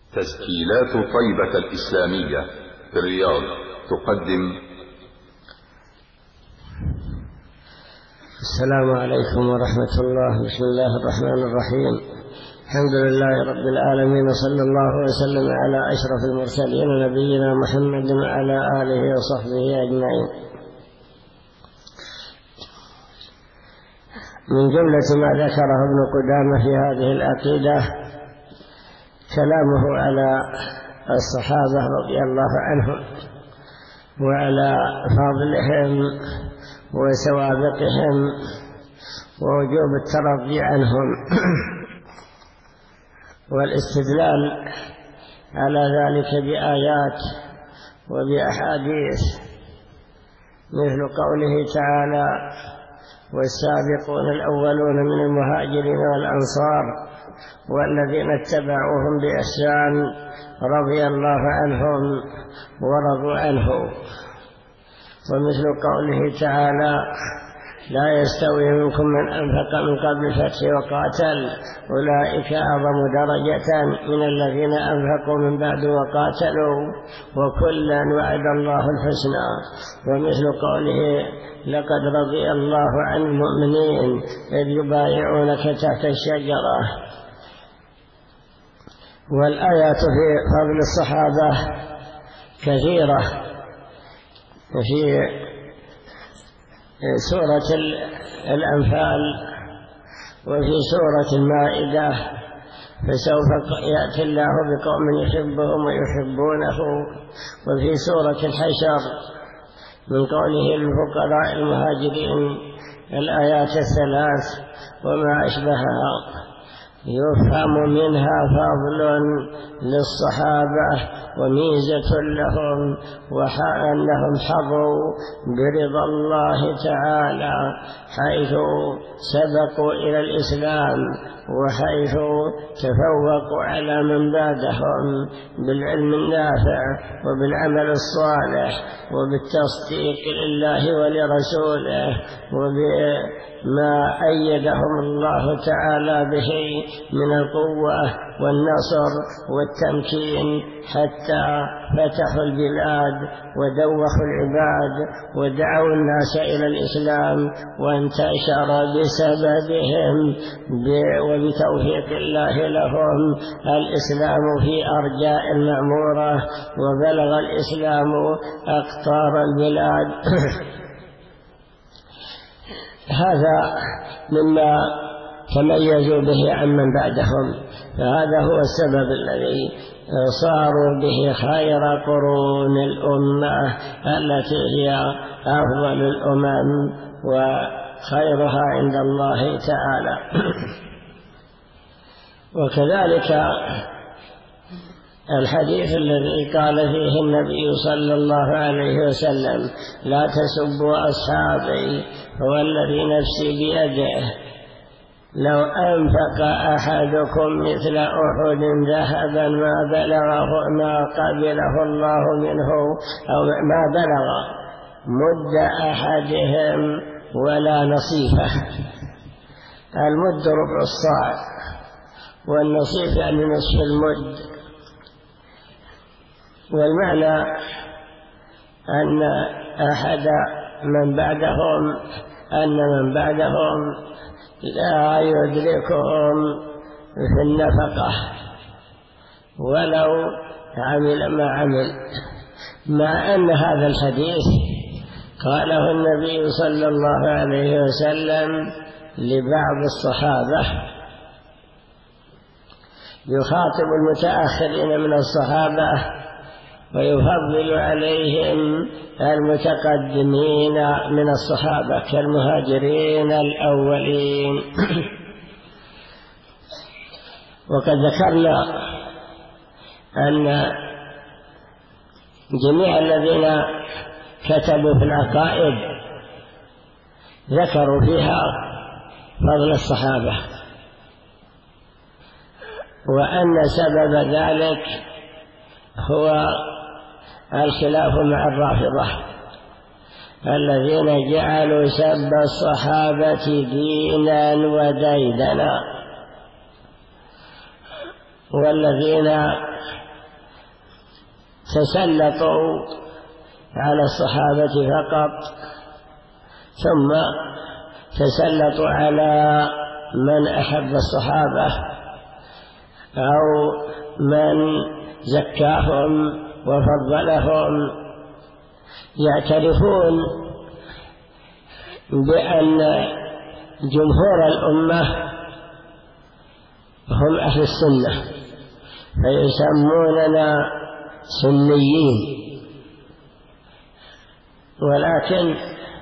تسجيلات طيبة الإسلامية في الرياض تقدم. السلام عليكم ورحمة الله. بسم الله الرحمن الرحيم. الحمد لله رب العالمين، صلى الله وسلم على أشرف المرسلين نبينا محمد وعلى آله وصحبه أجمعين. من جملة ما ذكره ابن قدامة في هذه العقيدة كلامه على الصحابة رضي الله عنهم وعلى فضلهم وسوابقهم ووجوب الترضي عنهم والاستدلال على ذلك بآيات وبأحاديث، مثل قوله تعالى: والسابقون الأولون من المهاجرين والأنصار والذين اتبعوهم بإحسان رضي الله عنهم ورضوا عنه. ومثل قوله تعالى: لا يستوي منكم من أنفق من قبل الفتح وقاتل أولئك أعظم درجة من الذين أنفقوا من بعد وقاتلوا وكلا وعد الله الحسنى. ومثل قوله: لقد رضي الله عن المؤمنين إذ يبايعونك تحت الشجرة. والآيات في فضل الصحابة كثيرة، في سورة الأنفال وفي سورة المائدة: فسوف يأتي الله بقوم يحبهم ويحبونه. وفي سورة الحشر من قوله للفقراء المهاجرين الآيات الثلاث وما أشبهها. يفهم منها فضل للصحابة وميزة لهم، وأنهم حظوا برضا الله تعالى حيث سبقوا إلى الإسلام، وحيث تفوقوا على من بعدهم بالعلم النافع وبالعمل الصالح وبالتصديق لله ولرسوله وبما أيدهم الله تعالى به من القوة والنصر والتمكين، حتى فتحوا البلاد ودوخوا العباد ودعوا الناس إلى الإسلام، وانتشر بسببهم وبتوفيق الله لهم الإسلام في أرجاء المعمورة، وبلغ الإسلام أقطار البلاد. هذا مما تميزوا به عمن بعدهم، فهذا هو السبب الذي صاروا به خير قرون الأمة التي هي أفضل الأمم وخيرها عند الله تعالى. وكذلك الحديث الذي قال فيه النبي صلى الله عليه وسلم: لا تسبوا أصحابي فوالذي نفسي بيده لو أنفق أحدكم مثل أحد ذهبا ما قبله الله منه، أو ما بلغ مد أحدهم ولا نصيفه. المد ربع الصاع، والنصيف يعني نصف المد. والمعنى أن من بعدهم لا يدركهم في النفقة ولو عمل ما عمل، مع أن هذا الحديث قاله النبي صلى الله عليه وسلم لبعض الصحابة، يخاطب المتأخرين من الصحابة ويفضل عليهم المتقدمين من الصحابة كالمهاجرين الأولين. وقد ذكرنا أن جميع الذين كتبوا في العقائد ذكروا فيها فضل الصحابة، وأن سبب ذلك هو الخلاف مع الرافضة الذين جعلوا سب الصحابة دينا وديدنا، والذين تسلطوا على الصحابة فقط، ثم تسلطوا على من أحب الصحابة أو من زكاهم وفضلهم، يعترفون بأن جمهور الأمة هم أهل السنة، فيسموننا سنيين. ولكن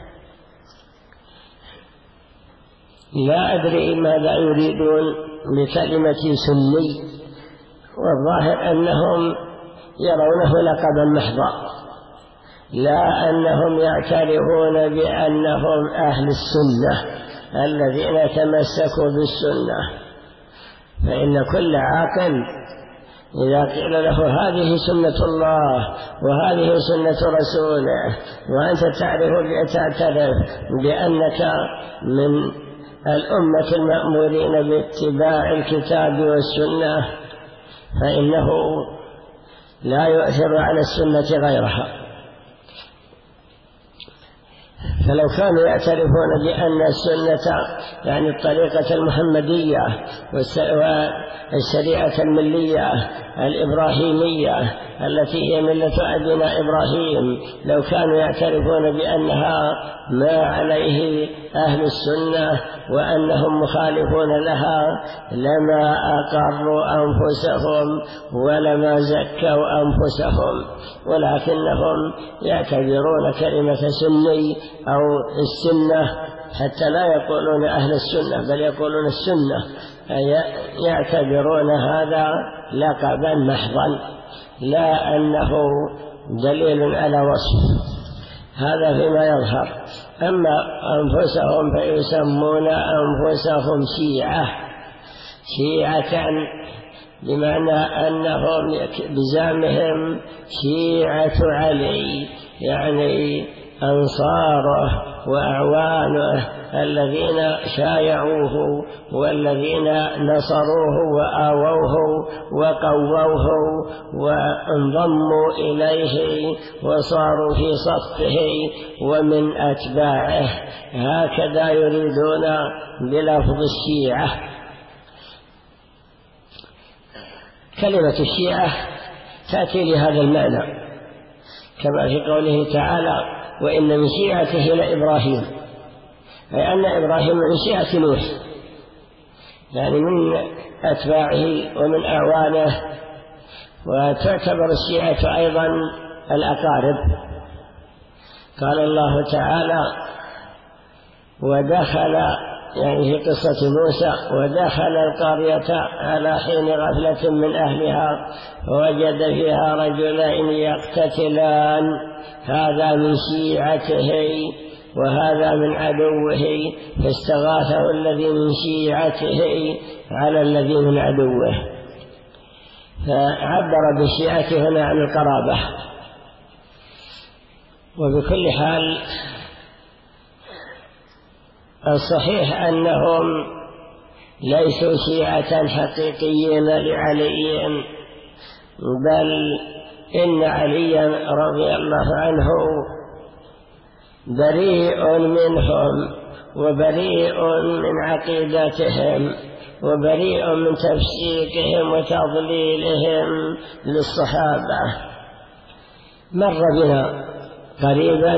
لا أدري ماذا يريدون بكلمة سني، والظاهر أنهم يرونه لقبا محضا، لا أنهم يعترفون بأنهم أهل السنة الذين تمسكوا بالسنة. فإن كل عاقل إذا قيل له هذه سنة الله وهذه سنة رسوله وأنت تعترف بأنك من الأمة المأمورين باتباع الكتاب والسنة، فإنه لا يؤثر على السنة غيرها. فلو كانوا يعترفون بأن السنة يعني الطريقة المحمدية والشريعة الملية الإبراهيمية التي هي ملة أبينا إبراهيم، لو كانوا يعترفون بأنها ما عليه أهل السنة وأنهم مخالفون لها لما أقروا أنفسهم ولما زكوا أنفسهم، ولكنهم يعتبرون كلمة سني أو السنة حتى لا يقولون أهل السنة بل يقولون السنة، يعتبرون هذا لقبا محضا لا أنه دليل على وصف. هذا فيما يظهر. أما أنفسهم فيسمون أنفسهم شيعة بمعنى أنهم بزعمهم شيعة علي، يعني أنصاره وأعوانه الذين شايعوه والذين نصروه وآووه وقووه وانضموا إليه وصاروا في صفه ومن أتباعه. هكذا يريدون بلفظ الشيعة. كلمة الشيعة تأتي لهذا المعنى كما في قوله تعالى وإن من شيعته لإبراهيم، أي أن إبراهيم من شيعة نوح، يعني من أتباعه ومن أعوانه. وتعتبر الشيعة أيضا الأقارب. قال الله تعالى ودخل، يعني في قصة موسى، ودخل القرية على حين غفلة من أهلها فوجد فيها رجلين يقتتلان، هذا من شيعته وهذا من عدوه، فاستغاثه الذي من شيعته على الذي من عدوه. فعبر بالشيعة هنا عن القرابة. وبكل حال الصحيح أنهم ليسوا شيعة حقيقيين لعلي، بل إن عليا رضي الله عنه بريء منهم وبريء من عقيدتهم وبريء من تفسيقهم وتضليلهم للصحابة. مر بنا قريبا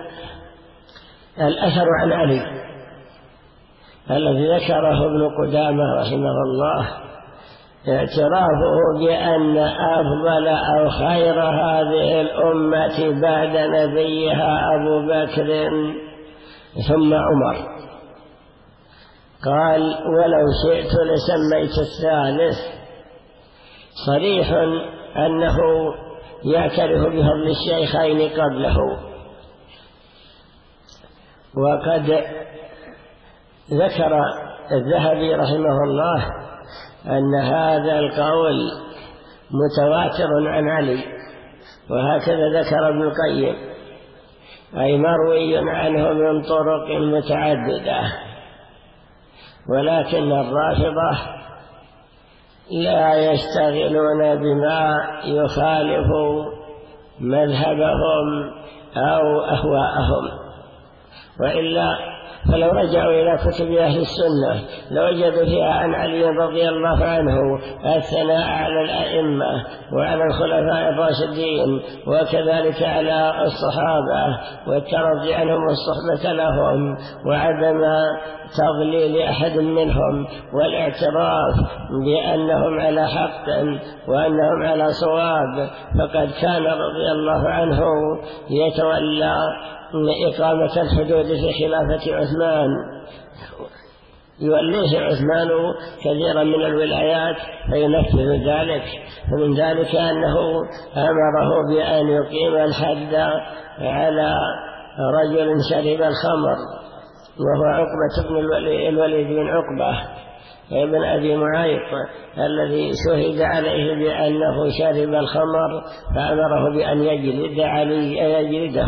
الأثر عن علي الذي ذكره ابن قدامة رحمه الله، اعترافه بأن أفضل أو خير هذه الأمة بعد نبيها أبو بكر ثم عمر. قال ولو شئت لسميت الثالث. صريح أنه يعترف بفضل الشيخين قبله. وقد ذكر الذهبي رحمه الله أن هذا القول متواتر عن علي، وهكذا ذكر ابن القيم، أي مروي عنه من طرق متعددة. ولكن الرافضة لا يشتغلون بما يخالف مذهبهم أو أهواءهم، وإلا فلو رجعوا إلى كتب أهل السنة لوجدوا فيها عن علي رضي الله عنه الثناء على الأئمة وعلى الخلفاء الراشدين، وكذلك على الصحابة والترضي عنهم والصحبة لهم وعدم تضليل أحد منهم والاعتراف بأنهم على حق وأنهم على صواب. فقد كان رضي الله عنه يتولى إقامة الحدود في خلافة عثمان، يوليه عثمان كثيرا من الولايات فينفذ ذلك، ومن ذلك أنه أمره بأن يقيم الحد على رجل شرب الخمر، وهو عقبة بن الوليد بن عقبة ابن أبي معيط الذي شهد عليه بأنه شرب الخمر، فأمره بأن يجلده.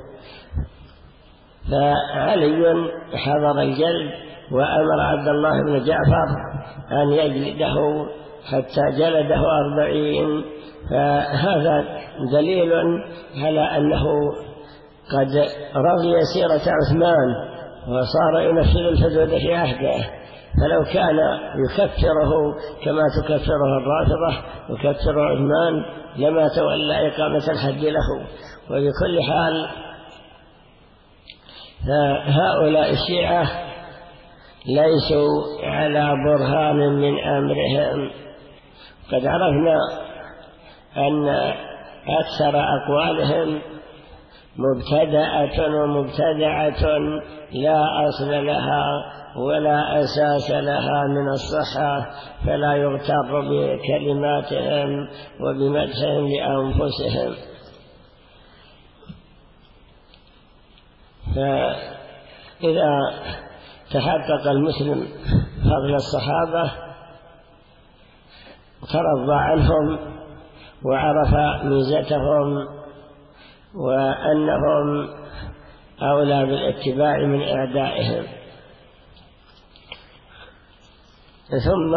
فعلي حضر الجلد وأمر عبد الله بن جعفر أن يجلده حتى جلده 40. فهذا دليل على أنه قد رضي سيرة عثمان وصار ينفذ الحدود في عهده، فلو كان يكفره كما تكفره الرافضة وكفر عثمان لما تولى إقامة الحد له. وبكل حال هؤلاء الشيعة ليسوا على برهان من أمرهم. قد عرفنا أن أكثر أقوالهم مبتدعة ومبتدعة لا أصل لها ولا أساس لها من الصحة، فلا يغتر بكلماتهم وبمدحهم لأنفسهم. فإذا تحقق المسلم فضل الصحابة ترضى عنهم وعرف ميزتهم وأنهم أولى بالاتباع من أعدائهم، ثم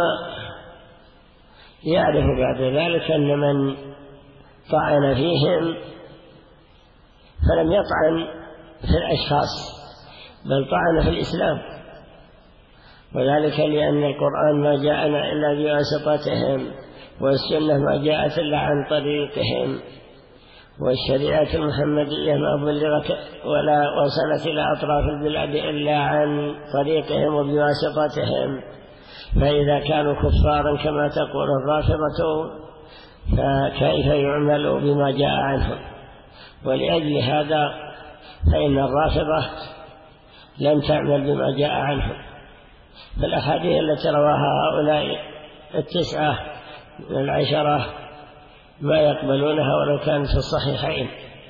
يعرف بعد ذلك أن من طعن فيهم فلم يطعن في الأشخاص بل طعن في الإسلام، وذلك لأن القرآن ما جاءنا إلا بواسطتهم، والسنة ما جاءت إلا عن طريقهم، والشريعة المحمدية ما بلغت ولا وصلت إلى أطراف البلاد إلا عن طريقهم وبواسطتهم. فإذا كانوا كفارا كما تقول الرافضة فكيف يعمل بما جاء عنهم؟ ولأجل هذا فإن الرافضة لم تعمل بما جاء عنهم. فالأحاديث التي رواها هؤلاء 9 من 10 ما يقبلونها ولو كانت في الصحيحين،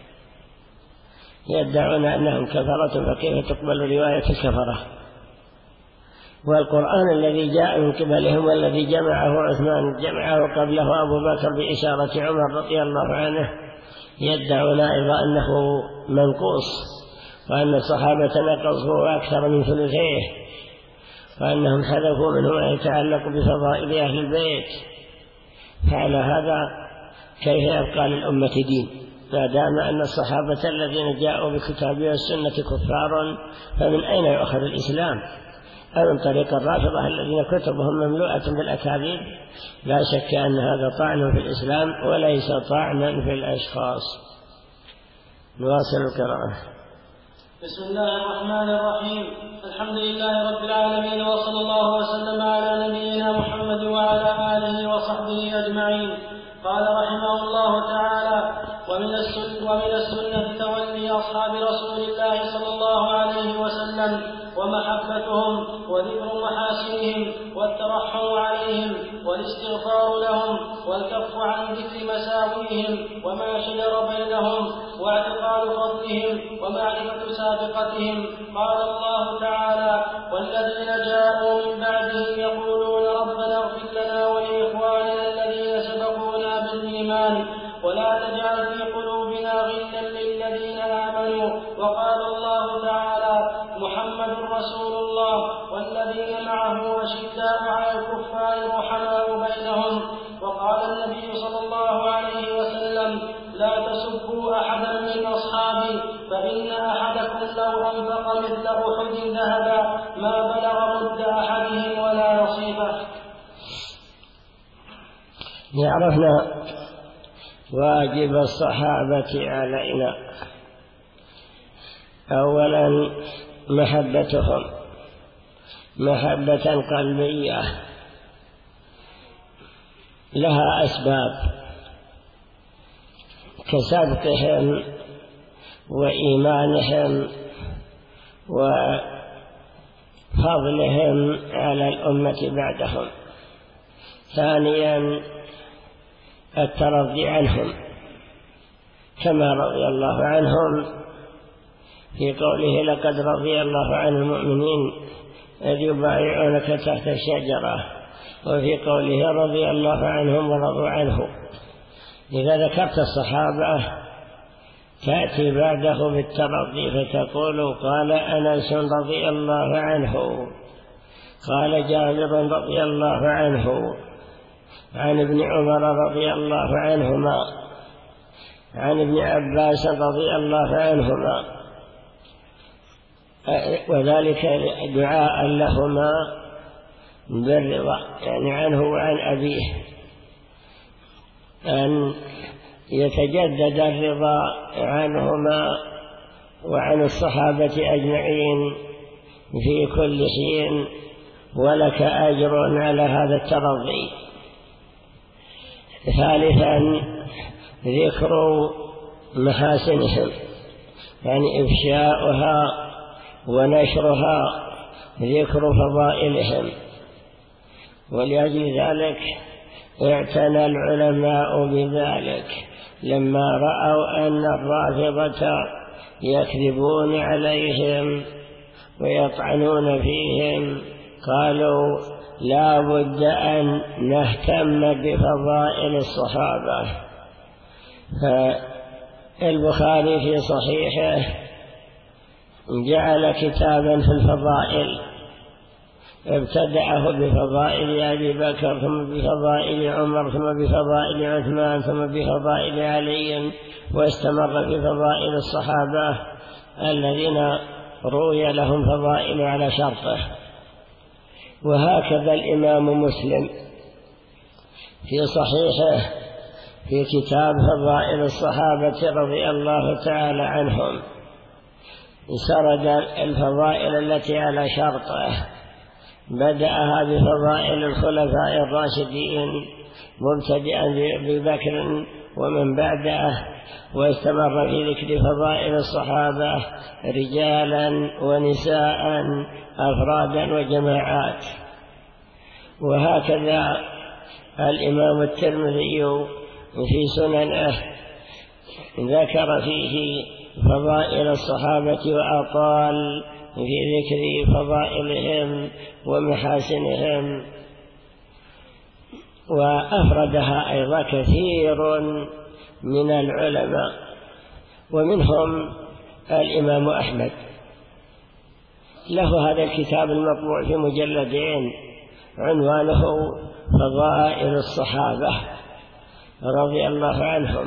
يدعون أنهم كفرة، فكيف تقبل رواية الكفرة؟ والقرآن الذي جاء من قبلهم والذي جمعه عثمان جمعه قبله أبو بكر بإشارة عمر رضي الله عنه، يدعون أيضا أنه منقوص، وأن الصحابة نقصوا أكثر من ثلثيه، وأنهم حذفوا منه ما يتعلق بفضائل أهل البيت. فعلى هذا كيف يبقى للأمة دين ما دام أن الصحابة الذين جاءوا بكتاب والسنة كفار؟ فمن أين يؤخذ الإسلام؟ أو من طريق الرافضة الذين كتبهم مملوءة بالأكاذيب؟ لا شك أن هذا طعن في الإسلام وليس طعنا في الأشخاص. نواصل القراءة. بسم الله الرحمن الرحيم. الحمد لله رب العالمين، وصلى الله وسلم على نبينا محمد وعلى آله وصحبه أجمعين. قال رحمه الله تعالى: ومن السنة تولي أصحاب رسول الله صلى الله عليه وسلم ومحبتهم وذكر محاسنهم والترحم عليهم والاستغفار لهم والكف عن ذكر مساويهم وما شجر بينهم واعتقاد فضلهم ومعرفة سابقتهم. قال الله تعالى: والذين جاءوا من بعدهم يقولون ربنا اغفر لنا ولإخواننا الذين سبقونا بالإيمان ولا تجعل في قلوبنا غلا للذين آمنوا. وقال الله تعالى: محمد رسول الله والذين معه أشداء على الكفار رحماء بينهم وقال النبي صلى الله عليه وسلم: لا تسبوا أحدا من أصحابي، فإن أحدكم لو أنفق مثل أحد ذهبا ما بلغ مد أحدهم ولا نصيبه. عرفنا واجب الصحابة علينا. أولا محبتهم محبة قلبية لها أسباب كسبقهم وإيمانهم وفضلهم على الأمة بعدهم. ثانيا الترضي عنهم كما رضي الله عنهم في قوله: لقد رضي الله عن المؤمنين إذ يبايعونك تحت الشجرة، وفي قوله: رضي الله عنهم ورضوا عنه. إذا ذكرت الصحابة تأتي بعده بالترضي فتقول: قال أنس رضي الله عنه، قال جابر رضي الله عنه، عن ابن عمر رضي الله عنهما، عن ابن عباس رضي الله عنهما، وذلك دعاء لهما بالرضا، يعني عنه وعن أبيه، أن يتجدد الرضا عنهما وعن الصحابة أجمعين في كل حين، ولك أجر على هذا الترضي. ثالثا ذكر محاسنهم، يعني إفشاؤها ونشرها، ذكر فضائلهم. ولأجل ذلك اعتنى العلماء بذلك لما رأوا أن الرافضة يكذبون عليهم ويطعنون فيهم، قالوا: لا بد أن نهتم بفضائل الصحابة. فالبخاري في صحيحه جعل كتابا في الفضائل، ابتدعه بفضائل أبي بكر، ثم بفضائل عمر، ثم بفضائل عثمان، ثم بفضائل علي، واستمر في فضائل الصحابة الذين روي لهم فضائل على شرطه. وهكذا الإمام مسلم في صحيحه في كتاب فضائل الصحابة رضي الله تعالى عنهم سرد الفضائل التي على شرطه، بدأها بفضائل الخلفاء الراشدين مبتدئا بأبي بكر ومن بعده، واستمر في ذكر فضائل الصحابة رجالا ونساء، أفرادا وجماعات. وهكذا الإمام الترمذي في سننه ذكر فيه فضائل الصحابة وأطال في ذكر فضائلهم ومحاسنهم، وأفردها أيضا كثير من العلماء، ومنهم الإمام أحمد، له هذا الكتاب المطبوع في مجلدين عنوانه فضائل الصحابة رضي الله عنهم،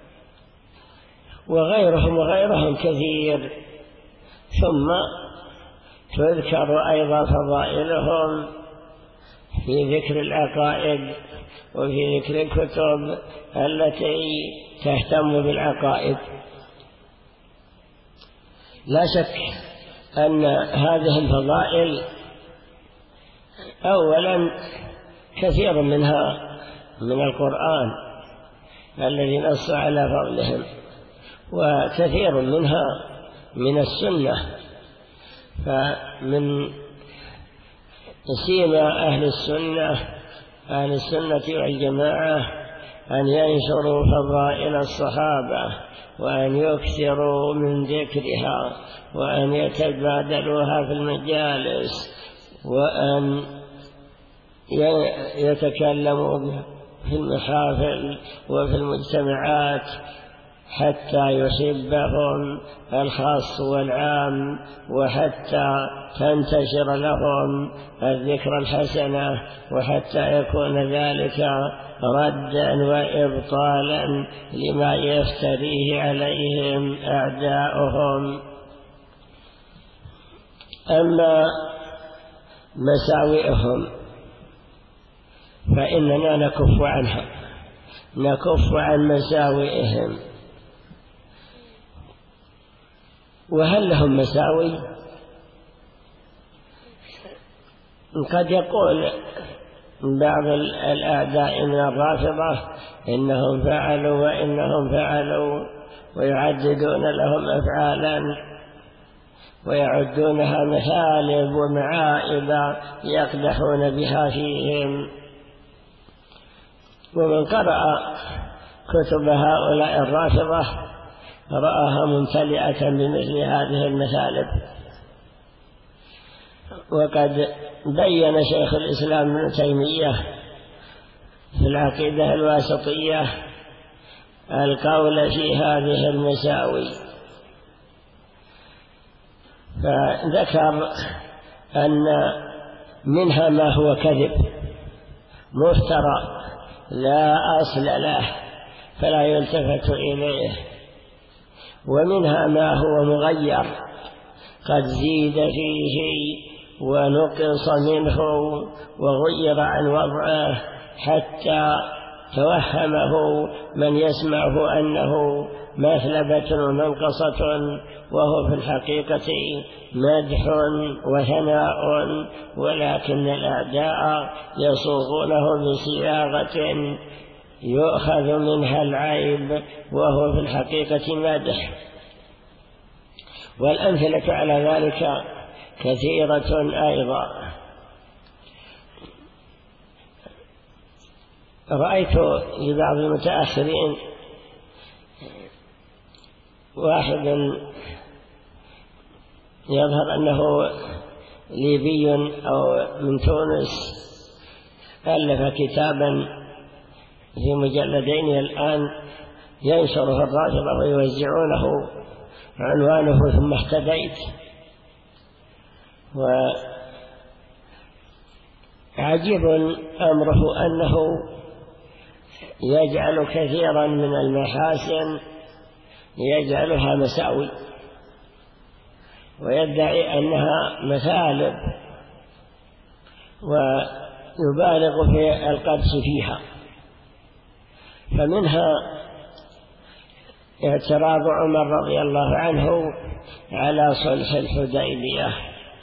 وغيرهم كثير. ثم تذكر أيضا فضائلهم في ذكر العقائد وفي ذكر الكتب التي تهتم بالعقائد. لا شك أن هذه الفضائل أولا كثير منها من القرآن الذي نص على فضلهم، وكثير منها من السنة. فمن سيما أهل السنة والجماعة أن ينشروا فضائل الصحابة، وأن يكثروا من ذكرها، وأن يتبادلوها في المجالس، وأن يتكلموا في المحافل وفي المجتمعات، حتى يحبهم الخاص والعام، وحتى تنتشر لهم الذكرى الحسنة، وحتى يكون ذلك ردا وإبطالا لما يفتريه عليهم أعداؤهم. أما مساوئهم فإننا نكف عنها، نكف عن مساوئهم. وهل لهم مساوي؟ قد يقول بعض الأعداء من الرافضة إنهم فعلوا وإنهم فعلوا، ويعددون لهم أفعالا ويعدونها مثالب ومعائب يقدحون بها فيهم. ومن قرأ كتب هؤلاء الرافضة رآها ممتلئة بمثل هذه المثالب. وقد بين شيخ الإسلام ابن تيمية في العقيدة الواسطية القول في هذه المساوي، فذكر أن منها ما هو كذب مفترى لا أصل له فلا يلتفت إليه، ومنها ما هو مغير قد زيد فيه ونقص منه وغير عن وضعه حتى توهمه من يسمعه أنه مثلبة ومنقصة، وهو في الحقيقة مدح وثناء، ولكن الأعداء يصوغونه بصياغة يؤخذ منها العيب وهو في الحقيقة مدح. والأمثلة على ذلك كثيرة أيضا. رأيت لبعض المتأخرين واحد يظهر أنه ليبي أو من تونس ألف كتابا في مجلدين الآن ينشره الرافضة ويوزعونه، عنوانه ثم اهتديت. وعجيب أمره أنه يجعل كثيرا من المحاسن يجعلها مساوي، ويدعي أنها مثالب، ويبالغ في القدس فيها. فمنها اعتراض عمر رضي الله عنه على صلح الحديبية.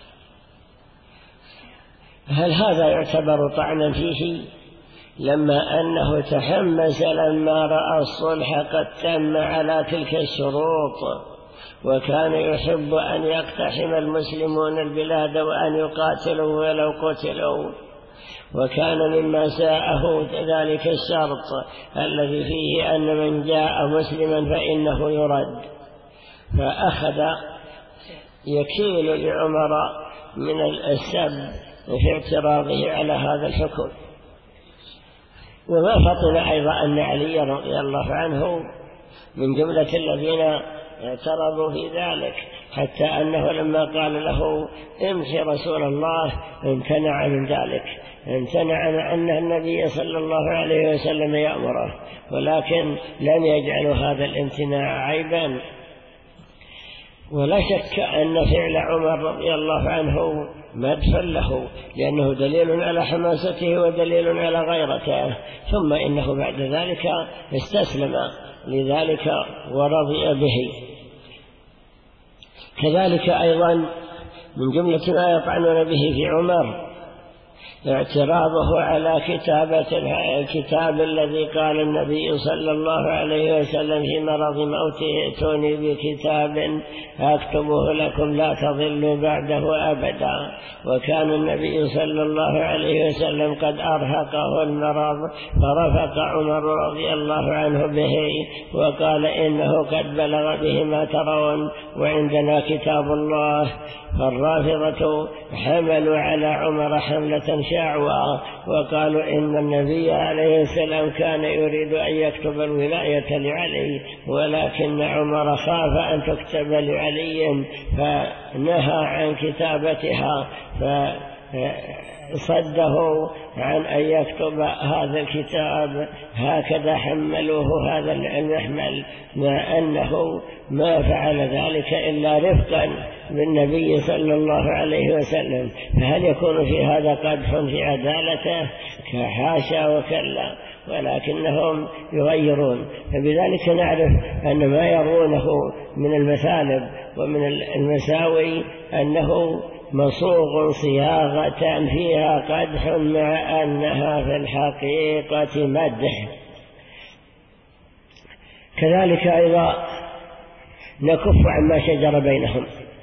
هل هذا يعتبر طعنا فيه لما أنه تحمس لما رأى الصلح قد تم على تلك الشروط، وكان يحب أن يقتحم المسلمون البلاد وأن يقاتلوا ولو قتلوا، وكان مما ساءه ذلك الشرط الذي فيه أن من جاء مسلما فإنه يرد، فأخذ يكيل لعمر من السب في اعتراضه على هذا الحكم. وما فطن أيضا أن علي رضي الله عنه من جملة الذين اعترضوا في ذلك، حتى أنه لما قال له امشي رسول الله امتنع من ذلك، امتنع مع أن النبي صلى الله عليه وسلم يأمره، ولكن لم يجعل هذا الامتناع عيبا. ولا شك أن فعل عمر رضي الله عنه مدح له، لأنه دليل على حماسته ودليل على غيرته، ثم إنه بعد ذلك استسلم لذلك ورضي به. كذلك أيضا من جملة ما يطعنون به في عمر اعتراضه على كتابة الكتاب الذي قال النبي صلى الله عليه وسلم في مرض موته ائتوني بكتاب أكتبه لكم لا تضلوا بعده أبدا. وكان النبي صلى الله عليه وسلم قد أرهقه المرض، فرفق عمر رضي الله عنه به وقال إنه قد بلغ به ما ترون وعندنا كتاب الله. فالرافضة حملوا على عمر حملة شاعوا وقالوا إن النبي عليه السلام كان يريد أن يكتب الولاية لعلي، ولكن عمر خاف أن تكتب لعلي فنهى عن كتابتها، صده عن أن يكتب هذا الكتاب. هكذا حملوه هذا المحمل، مع أنه ما فعل ذلك إلا رفقا بالنبي صلى الله عليه وسلم. فهل يكون في هذا قدح في عدالته؟ كحاشا وكلا، ولكنهم يغيرون. فبذلك نعرف أن ما يرونه من المثالب ومن المساوي أنه مصوغ صياغة فيها قدح، مع أنها في الحقيقة مدح. كذلك أيضا نكف عما شجر بينهم،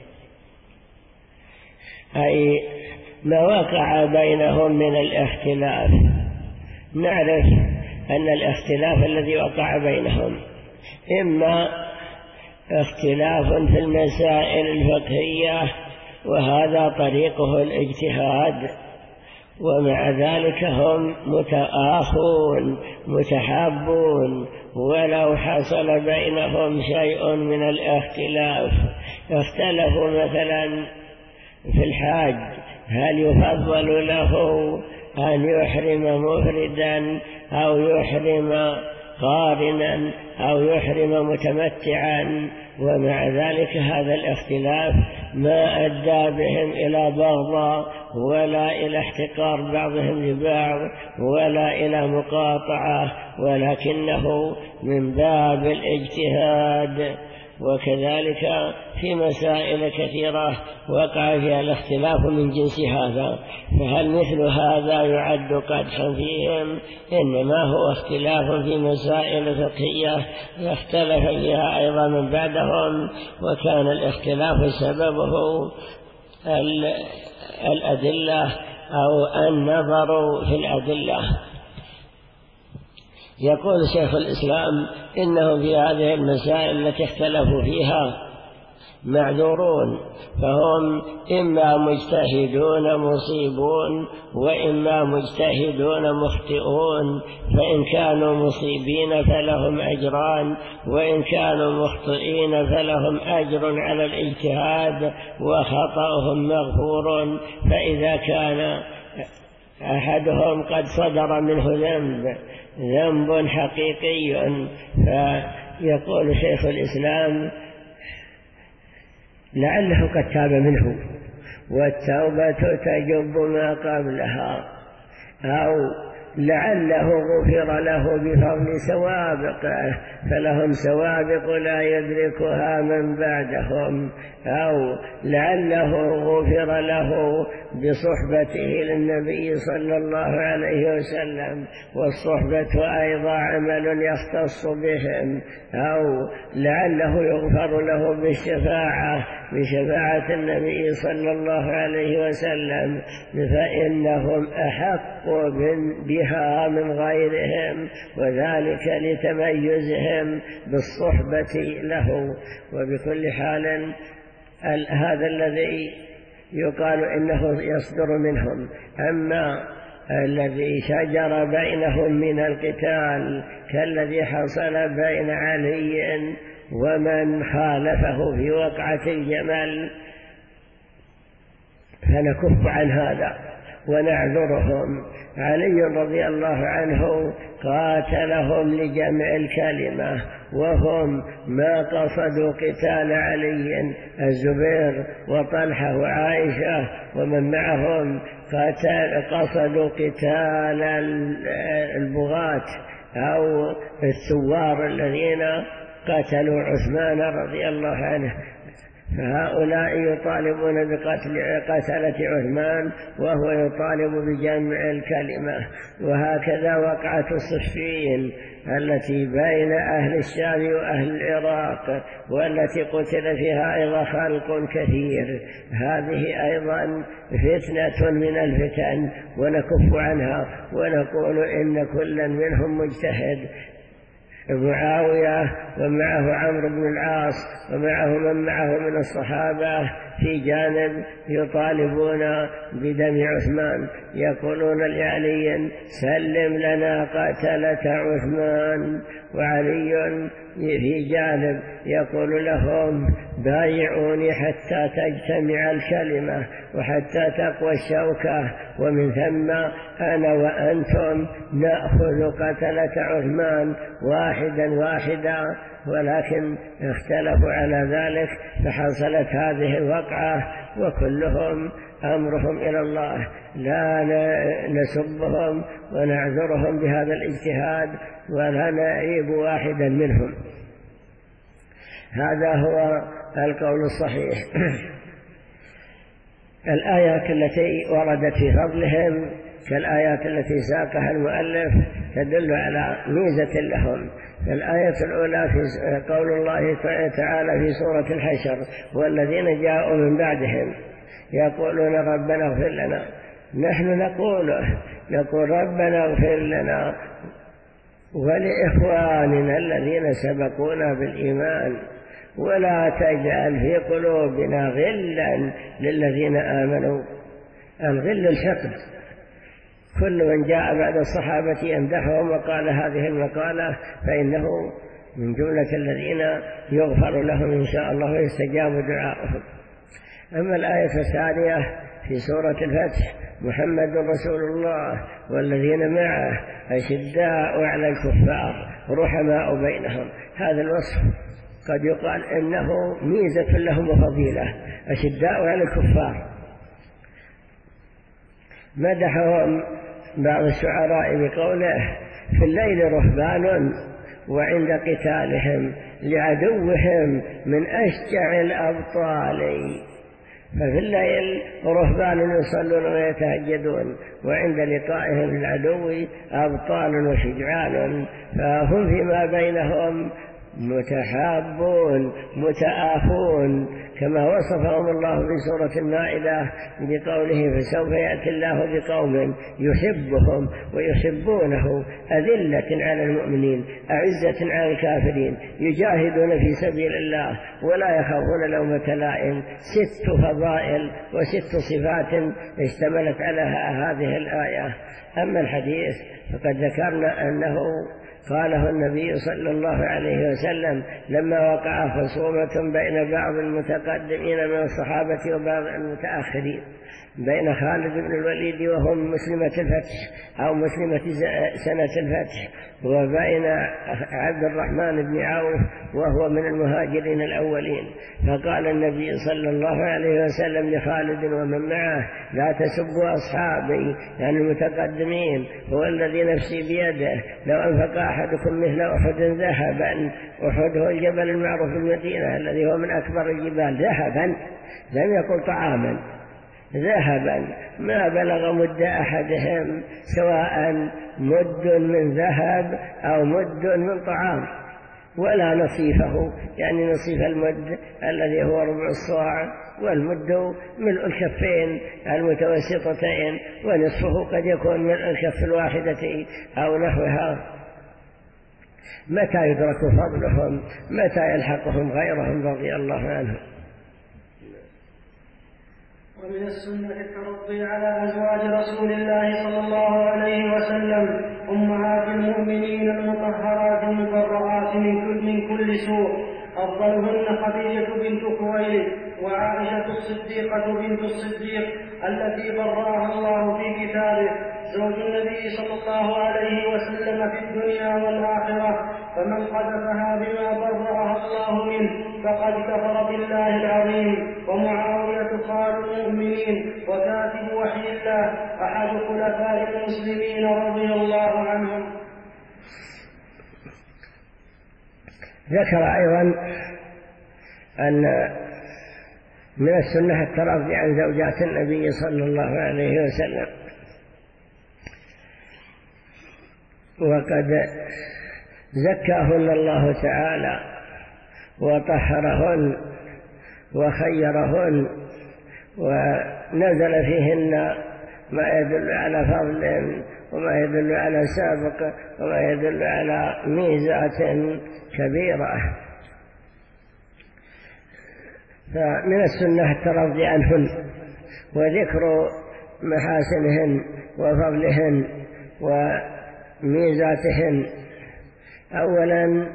أي ما وقع بينهم من الاختلاف. نعرف أن الاختلاف الذي وقع بينهم إما اختلاف في المسائل الفقهية، وهذا طريقه الاجتهاد، ومع ذلك هم متآخون متحابون، ولو حصل بينهم شيء من الاختلاف. اختلفوا مثلا في الحاج، هل يفضل له أن يحرم مفردا أو يحرم قارنا أو يحرم متمتعا، ومع ذلك هذا الاختلاف ما أدى بهم إلى بغضاء ولا إلى احتقار بعضهم لبعض ولا إلى مقاطعة، ولكنه من باب الاجتهاد. وكذلك في مسائل كثيرة وقع فيها الاختلاف من جنس هذا، فهل مثل هذا يعد قدحا فيهم؟ إنما هو اختلاف في مسائل فقهية اختلف فيها أيضا من بعدهم، وكان الاختلاف سببه الأدلة أو النظر في الأدلة. يقول شيخ الإسلام إنهم في هذه المسائل التي اختلفوا فيها معذورون، فهم إما مجتهدون مصيبون وإما مجتهدون مخطئون، فإن كانوا مصيبين فلهم أجران، وإن كانوا مخطئين فلهم أجر على الاجتهاد وخطأهم مغفور. فإذا كان أحدهم قد صدر منه ذنب حقيقي، فيقول شيخ الإسلام لعله قد تاب منه، والتوبة تجب ما قبلها، أو لعله غفر له بفضل سوابقه فلهم سوابق لا يدركها من بعدهم، أو لعله غفر له بصحبته للنبي صلى الله عليه وسلم، والصحبة أيضا عمل يختص بهم، أو لعله يغفر له بشفاعة النبي صلى الله عليه وسلم، فإنهم أحق بها من غيرهم، وذلك لتميزهم بالصحبة له. وبكل حال هذا الذي يقال إنه يصدر منهم. أما الذي شجر بينهم من القتال كالذي حصل بين علي ومن خالفه في وقعة الجمل، فنكف عن هذا ونعذرهم. علي رضي الله عنه قاتلهم لجمع الكلمة، وهم ما قصدوا قتال علي. الزبير وطلحة وعائشة ومن معهم قصدوا قتال البغاة أو الثوار الذين قتلوا عثمان رضي الله عنه، فهؤلاء يطالبون بقتل قتلة عثمان وهو يطالب بجمع الكلمة. وهكذا وقعة الصفين التي بين أهل الشام وأهل العراق، والتي قتل فيها أيضا خلق كثير، هذه أيضا فتنة من الفتن، ونكف عنها ونقول إن كلا منهم مجتهد. معاوية ومعه عمرو بن العاص ومعه من معه من الصحابة في جانب يطالبون بدم عثمان، يقولون لعلي سلم لنا قتلة عثمان، وعلي في جانب يقول لهم بايعوني حتى تجتمع الكلمة وحتى تقوى الشوكة، ومن ثم أنا وأنتم نأخذ قتلة عثمان واحدا، ولكن اختلفوا على ذلك فحصلت هذه الوقعة، وكلهم أمرهم إلى الله، لا نسبهم ونعذرهم بهذا الاجتهاد ولا نعيب واحدا منهم. هذا هو القول الصحيح. الآيات التي وردت في فضلهم كالآيات التي ساقها المؤلف تدل على ميزة لهم. الآية الأولى في قول الله تعالى في سورة الحشر: والذين جاءوا من بعدهم يقولون ربنا اغفر لنا. نحن نقول ربنا اغفر لنا ولإخواننا الذين سبقونا بالإيمان ولا تجعل في قلوبنا غلا للذين آمنوا. الغل الحقد، كل من جاء بعد الصحابة يمدحهم وقال هذه المقالة فإنه من جملة الذين يغفر لهم إن شاء الله ويستجاب دعاؤهم. أما الآية الثانية في سورة الفتح: محمد رسول الله والذين معه أشداء على الكفار رحماء بينهم. هذا الوصف قد يقال إنه ميزة لهم وفضيلة، أشداء على الكفار. مدحهم بعض الشعراء بقوله: في الليل رهبان وعند قتالهم لعدوهم من أشجع الأبطال. ففي الليل رهبان يصلون ويتهجدون، وعند لقائهم العدو أبطال وشجعان، فهم فيما بينهم متحابون متآخون، كما وصفهم الله في سورة المائدة بقوله: فسوف يأتي الله بقوم يحبهم ويحبونه أذلة على المؤمنين أعزة على الكافرين يجاهدون في سبيل الله ولا يخافون لومة لائم. 6 فضائل و6 صفات اشتملت على هذه الآية. أما الحديث فقد ذكرنا أنه قاله النبي صلى الله عليه وسلم لما وقع خصومة بين بعض المتقدمين من الصحابة وبعض المتأخرين، بين خالد بن الوليد وهم مسلمة الفتح أو مسلمة سنة الفتح، وبين عبد الرحمن بن عوف وهو من المهاجرين الأولين. فقال النبي صلى الله عليه وسلم لخالد ومن معه: لا تسبوا أصحابي، يعني المتقدمين، هو الذي نفسي بيده لو أنفق أحدكم مثل أحد ذهبا. أحد هو الجبل المعروف في المدينة الذي هو من أكبر الجبال، ذهبا، لم يقل طعاما، ذهبا ما بلغ مد أحدهم، سواء مد من ذهب أو مد من طعام، ولا نصيفه، يعني نصيف المد الذي هو ربع الصاع، والمد ملء الكفين المتوسطتين، ونصفه قد يكون ملء الكف الواحدة أو نحوها. متى يدرك فضلهم؟ متى يلحقهم غيرهم رضي الله عنهم؟ ومن السنة الترضي على أزواج رسول الله صلى الله عليه وسلم أمهات المؤمنين المطهرات المبرآت من كل سوء، أفضلهن خديجة بنت خويلد وعائشة الصديقة بنت الصديق التي برأها الله في كتابه، زوج النبي صلى الله عليه وسلم في الدنيا والآخرة، فمن قذفها بما برأها الله منه فقد كفر بالله العظيم. ومعاوية خال المؤمنين وكاتب وحي الله أحد خلفاء المسلمين رضي الله عنهم. ذكر أيضا أن من السنة الترضي عن زوجات النبي صلى الله عليه وسلم، وقد زكاهن الله تعالى وطهرهن وخيرهن ونزل فيهن ما يدل على فضل وما يدل على سابق وما يدل على ميزات كبيرة. فمن السنة الترضي عنهن وذكر محاسنهن وفضلهن وميزاتهن. أولا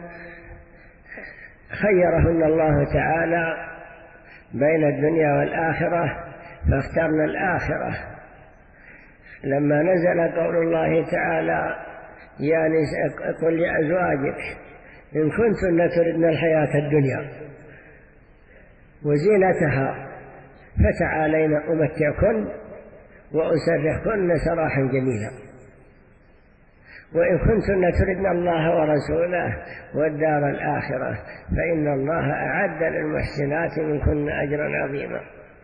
خيرهن الله تعالى بين الدنيا والآخرة فاخترنا الآخرة لما نزل قول الله تعالى يا نساء قل لأزواجك إن كنتن تردن الحياة الدنيا وزينتها فتعالين أمتعكن وأسرحكن سراحا جميلا وإن كنتن تردن الله ورسوله والدار الآخرة فإن الله أعد للمحسنات منكن أجرا عظيما.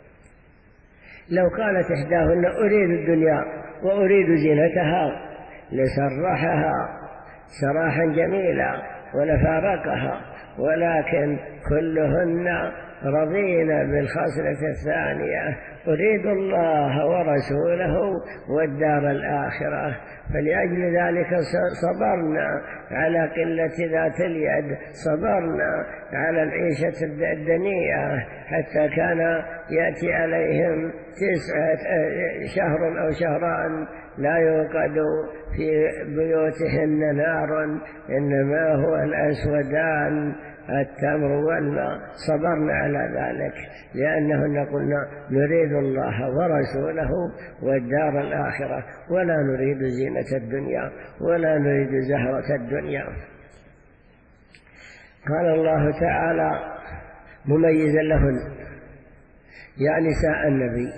لو قالت إحداهن أريد الدنيا وأريد زينتها لسرحها سراحا جميلا ولفارقها، ولكن كلهن رضينا بالخصلة الثانية أريد الله ورسوله والدار الآخرة، فلأجل ذلك صبرنا على قلة ذات اليد، صبرنا على العيشة الدنيئة حتى كان يأتي عليهم شهر أو شهران لا يوقد في بيوتهن نار إنما هو الأسودان التمر والماء. صبرنا على ذلك لأنهن قلنا نريد الله ورسوله والدار الآخرة ولا نريد زينة الدنيا ولا نريد زهرة الدنيا. قال الله تعالى مميزا لهن يا نساء النبي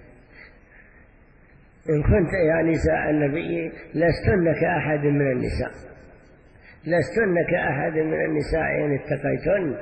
إن كنت يا نساء النبي لستن كأحد من النساء، لستن كأحد من النساء إن اتقيتن،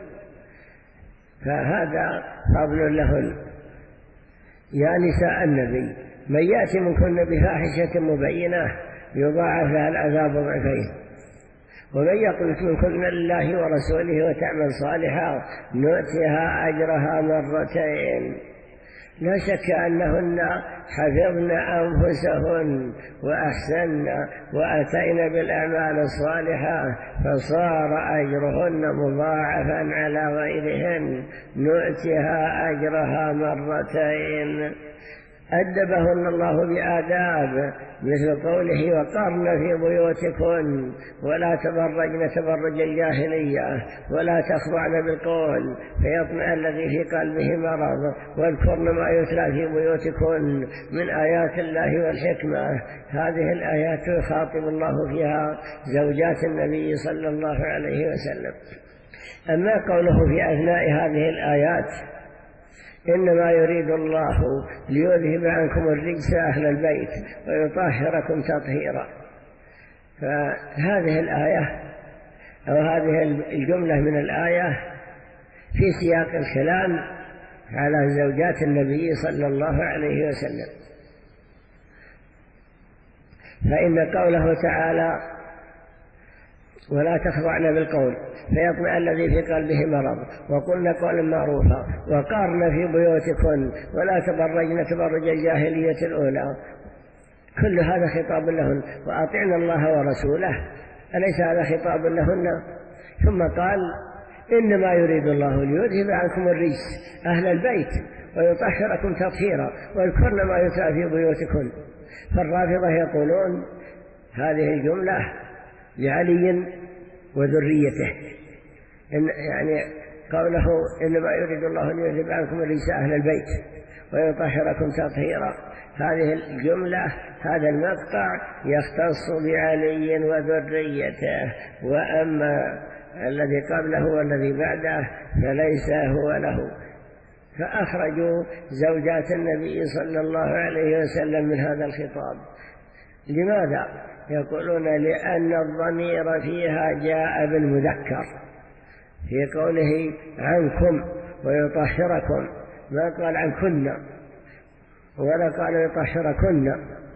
فهذا فضل لهن. يا نساء النبي من يأتي منكن بفاحشة مبينة يضاعف لها العذاب ضعفين ومن يقنت منكن لله ورسوله وتعمل صالحا نؤتها أجرها مرتين. لا شك أنهن حفظن أنفسهن وأحسن وأتينا بالأعمال الصالحة فصار أجرهن مضاعفا على غيرهن نؤتها أجرها مرتين. أدبهن الله بآداب مثل قوله وقرن في بيوتكن ولا تبرجن تبرج الجاهلية ولا تخضعن بالقول فيطمع الذي في قلبه مرض واذكرن ما يتلى في بيوتكن من آيات الله والحكمة. هذه الآيات يخاطب الله فيها زوجات النبي صلى الله عليه وسلم. أما قوله في أثناء هذه الآيات إنما يريد الله ليذهب عنكم الرجس أهل البيت ويطهركم تطهيرا، فهذه الآية أو هذه الجملة من الآية في سياق الكلام على زوجات النبي صلى الله عليه وسلم. فإن قوله تعالى ولا تخضعن بالقول فيطمع الذي في قلبه مرض وقلنا قولا معروفا وقارن في بيوتكن ولا تبرجن تبرج الجاهلية الأولى، كل هذا خطاب لهن وأطعنا الله ورسوله، أليس هذا خطاب لهن؟ ثم قال إنما يريد الله ليذهب عنكم الرجس أهل البيت ويطهركم تطهيرا واذكرن ما يتلى في بيوتكن. فالرافضة يقولون هذه الجملة لعلي وذريته، يعني قوله إنما يريد الله ليذهب عنكم الرجس أهل البيت ويطهركم تطهيرا، هذه الجملة هذا المقطع يختص بعلي وذريته، وأما الذي قبله والذي بعده فليس هو له. فأخرجوا زوجات النبي صلى الله عليه وسلم من هذا الخطاب. لماذا؟ يقولون لأن الضمير فيها جاء بالمذكر في قوله عنكم ويطهركم، ما قال عنكن ولا قال يطهركن.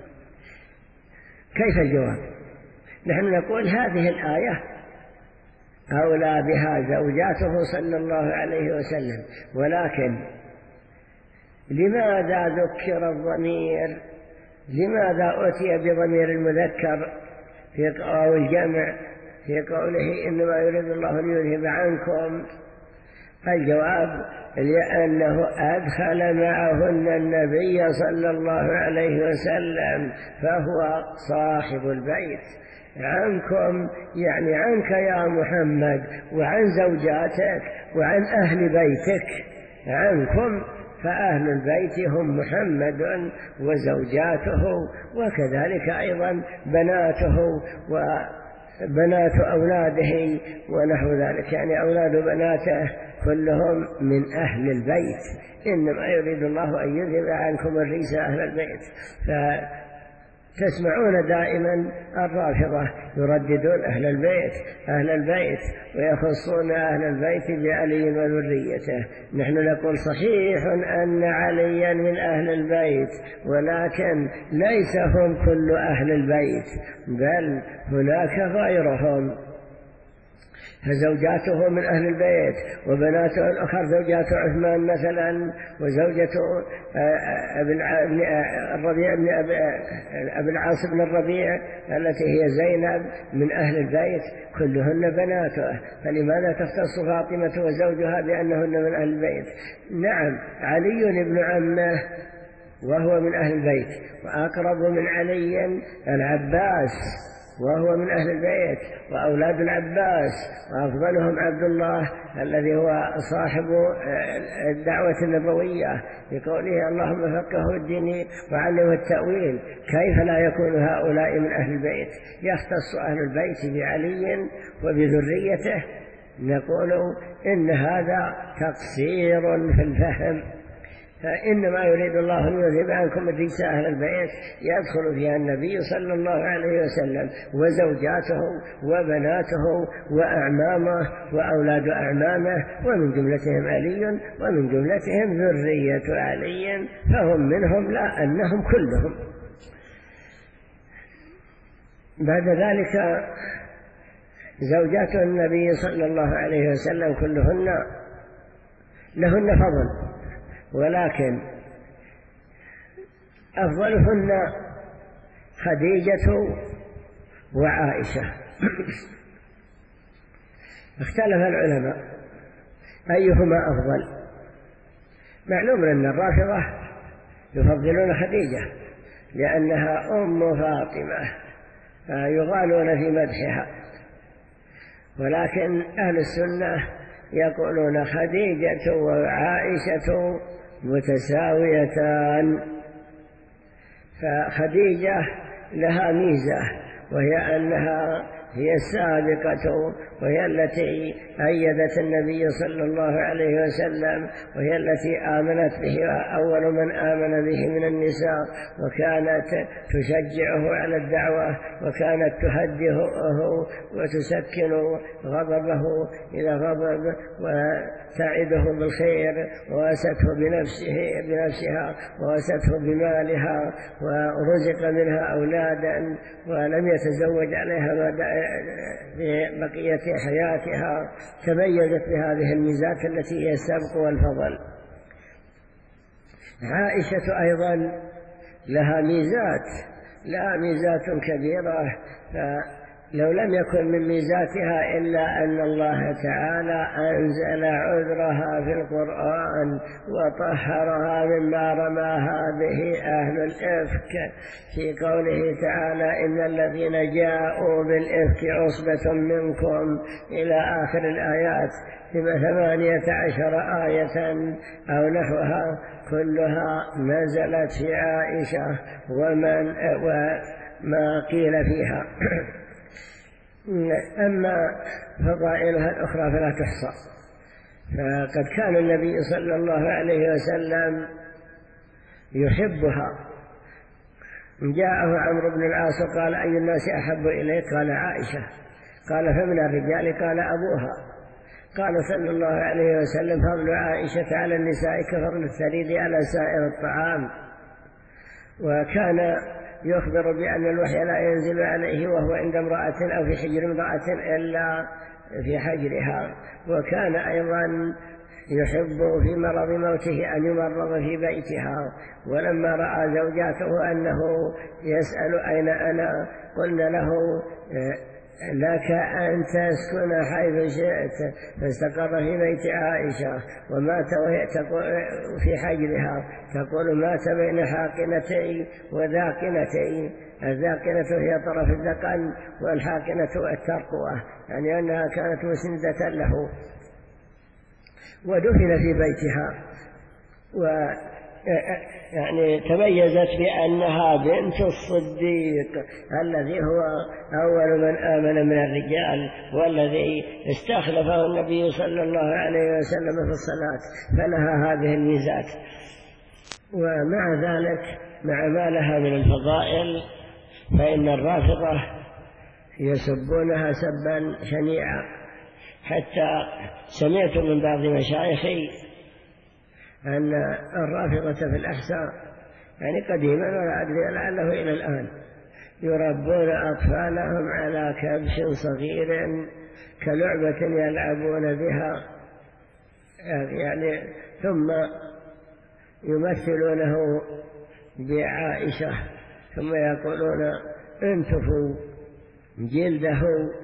كيف الجواب؟ نحن نقول هذه الآية أولى بها زوجاته صلى الله عليه وسلم، ولكن لماذا ذكر الضمير لماذا أتي بضمير المذكر أو الجمع في قوله إنما يريد الله ليذهب عنكم؟ الجواب لأنه أدخل معهن النبي صلى الله عليه وسلم، فهو صاحب البيت. عنكم يعني عنك يا محمد وعن زوجاتك وعن أهل بيتك. عنكم فأهل البيت هم محمد وزوجاته، وكذلك أيضا بناته وبنات أولاده ونحو ذلك، يعني أولاد بناته كلهم من أهل البيت. إنما يريد الله أن يذهب عنكم الرجس أهل البيت. فتسمعون دائما الرافضة يرددون أهل البيت أهل البيت، ويخصون أهل البيت بعلي وذريته. نحن نقول صحيح أن عليا من أهل البيت، ولكن ليس هم كل أهل البيت، بل هناك غيرهم، فزوجاته من أهل البيت، وبناته الأخر زوجات عثمان مثلا، وزوجته الربيع بن أبي العاص بن الربيع التي هي زينب من أهل البيت، كلهن بناته. فلماذا تختص فاطمة وزوجها بأنهن من أهل البيت؟ نعم، علي ابن عمه وهو من أهل البيت، وأقرب من علي العباس وهو من أهل البيت، وأولاد العباس، وأفضلهم عبد الله الذي هو صاحب الدعوة النبوية بقوله اللهم فقهه الدين وعلمه التأويل. كيف لا يكون هؤلاء من أهل البيت؟ يختص أهل البيت بعلي وبذريته. نقول إن هذا تقصير في الفهم، فإنما يريد الله أن يذهب عنكم الرجس أهل البيت يدخل فيها النبي صلى الله عليه وسلم وزوجاته وبناته وأعمامه وأولاد أعمامه، ومن جملتهم علي ومن جملتهم ذرية علي، فهم منهم لا أنهم كلهم. بعد ذلك زوجات النبي صلى الله عليه وسلم كلهن لهن فضل، ولكن أفضلهن خديجة وعائشة. اختلف العلماء أيهما أفضل. معلوم أن الرافضة يفضلون خديجة لأنها أم فاطمة فيغالون في مدحها، ولكن أهل السنة يقولون خديجة وعائشة متساويتان. فخديجة لها ميزة، وهي أنها هي السابقة، وهي التي أيدت النبي صلى الله عليه وسلم، وهي التي آمنت به أول من آمن به من النساء، وكانت تشجعه على الدعوة، وكانت تهدئه وتسكن غضبه إذا غضب، وتعده بالخير، وواسته بنفسها، وواسته بمالها، ورزق منها أولادا، ولم يتزوج عليها في بقية حياتها. تميزت بهذه الميزات التي هي السبق والفضل. عائشة أيضا لها ميزات كبيرة، فلو لم يكن من ميزاتها إلا أن الله تعالى أنزل عذرها في القرآن وطهرها مما رماها به أهل الإفك في قوله تعالى إن الذين جاءوا بالإفك عصبة منكم إلى آخر الآيات، 18 آية أو نحوها، كلها نزلت في عائشة وما قيل فيها. أما فضائلها الأخرى فلا تحصى. فقد كان النبي صلى الله عليه وسلم يحبها. جاءه عمرو بن العاص قال أي الناس أحب إليك؟ قال عائشة. قال فمن الرجال؟ قال أبوها. قال صلى الله عليه وسلم فضل عائشة على النساء كفضل الثريد على سائر الطعام. وكان يخبر بأن الوحي لا ينزل عليه وهو عند امرأة أو في حجر امرأة إلا في حجرها. وكان أيضا يحب في مرض موته أن يمرض في بيتها. ولما رأى زوجاته أنه يسأل أين أنا قلنا له لك أن تسكن حيث شئت، فاستقر في بيت عائشة ومات وهي في حجرها تقول مات بين حاقنتين وذاقنتين. الذاقنة هي طرف الذقن والحاقنة الترقوة، يعني أنها كانت مسندة له، ودفن في بيتها. يعني تميزت بأنها بنت الصديق الذي هو أول من آمن من الرجال والذي استخلفه النبي صلى الله عليه وسلم في الصلاة، فلها هذه الميزات. ومع ذلك مع ما لها من الفضائل فإن الرافضة يسبونها سبا شنيعا، حتى سمعت من بعض مشايخي أن الرافضة في الأحساء يعني قديما ولا أدري لعله إلى الآن يربون أطفالهم على كبش صغير كلعبة يلعبون بها، يعني ثم يمثلونه بعائشة ثم يقولون انتفوا جلده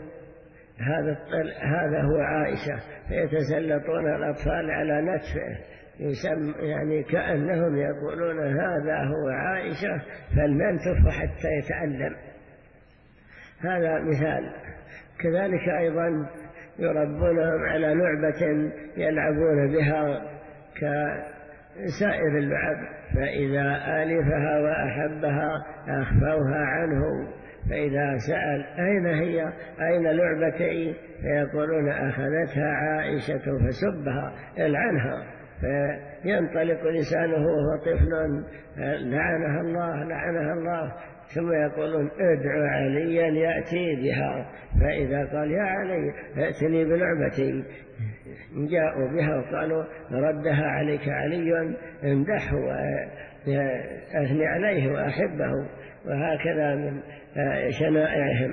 هذا هو عائشة، فيتسلطون الأطفال على نتفه يعني كأنهم يقولون هذا هو عائشة فلننتف حتى يتألم. هذا مثال. كذلك أيضا يربونهم على لعبة يلعبون بها كسائر اللعب، فإذا آلفها وأحبها أخفوها عنه، فإذا سأل أين هي أين لعبتي فيقولون أخذتها عائشة فسبها العنها، فينطلق لسانه وهو طفل لعنها الله لعنها الله، ثم يقولون ادعو عليا يأتي بها، فإذا قال يا علي ائتني بلعبتي جاءوا بها وقالوا ردها عليك علي امدحه وأثني عليه وأحبه، وهكذا من شنائعهم.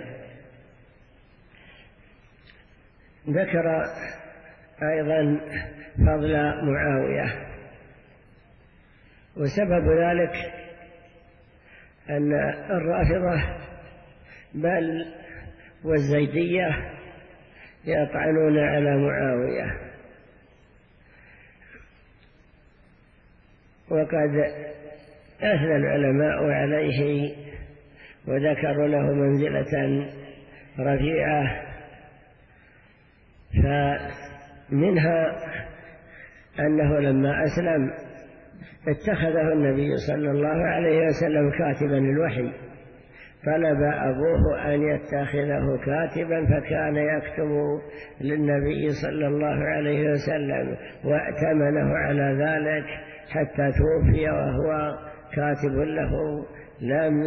ذكر أيضا فضل معاوية، وسبب ذلك أن الرافضة بل والزيدية يطعنون على معاوية، وقد أثنى العلماء عليه وذكروا له منزلة رفيعة، فمنها أنه لما أسلم اتخذه النبي صلى الله عليه وسلم كاتبا الوحي، طلب أبوه أن يتخذه كاتبا فكان يكتب للنبي صلى الله عليه وسلم، وأتمنه على ذلك حتى توفي وهو كاتب له لم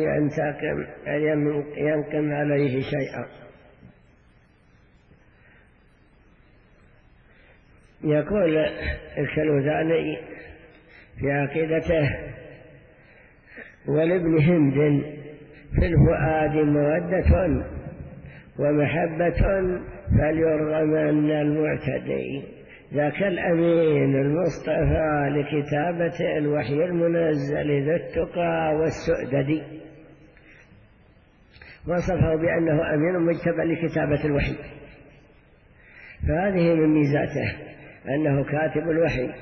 ينقم عليه شيئا. يقول الكلوذاني في عقيدته ولابن هند في الفؤاد مودة ومحبة فليرغمن المعتدي، ذاك الأمين المصطفى لكتابة الوحي المنزل ذو التقى والسؤدد، وصفه بأنه أمين مجتبى لكتابة الوحي، فهذه من ميزاته أنه كاتب الوحي.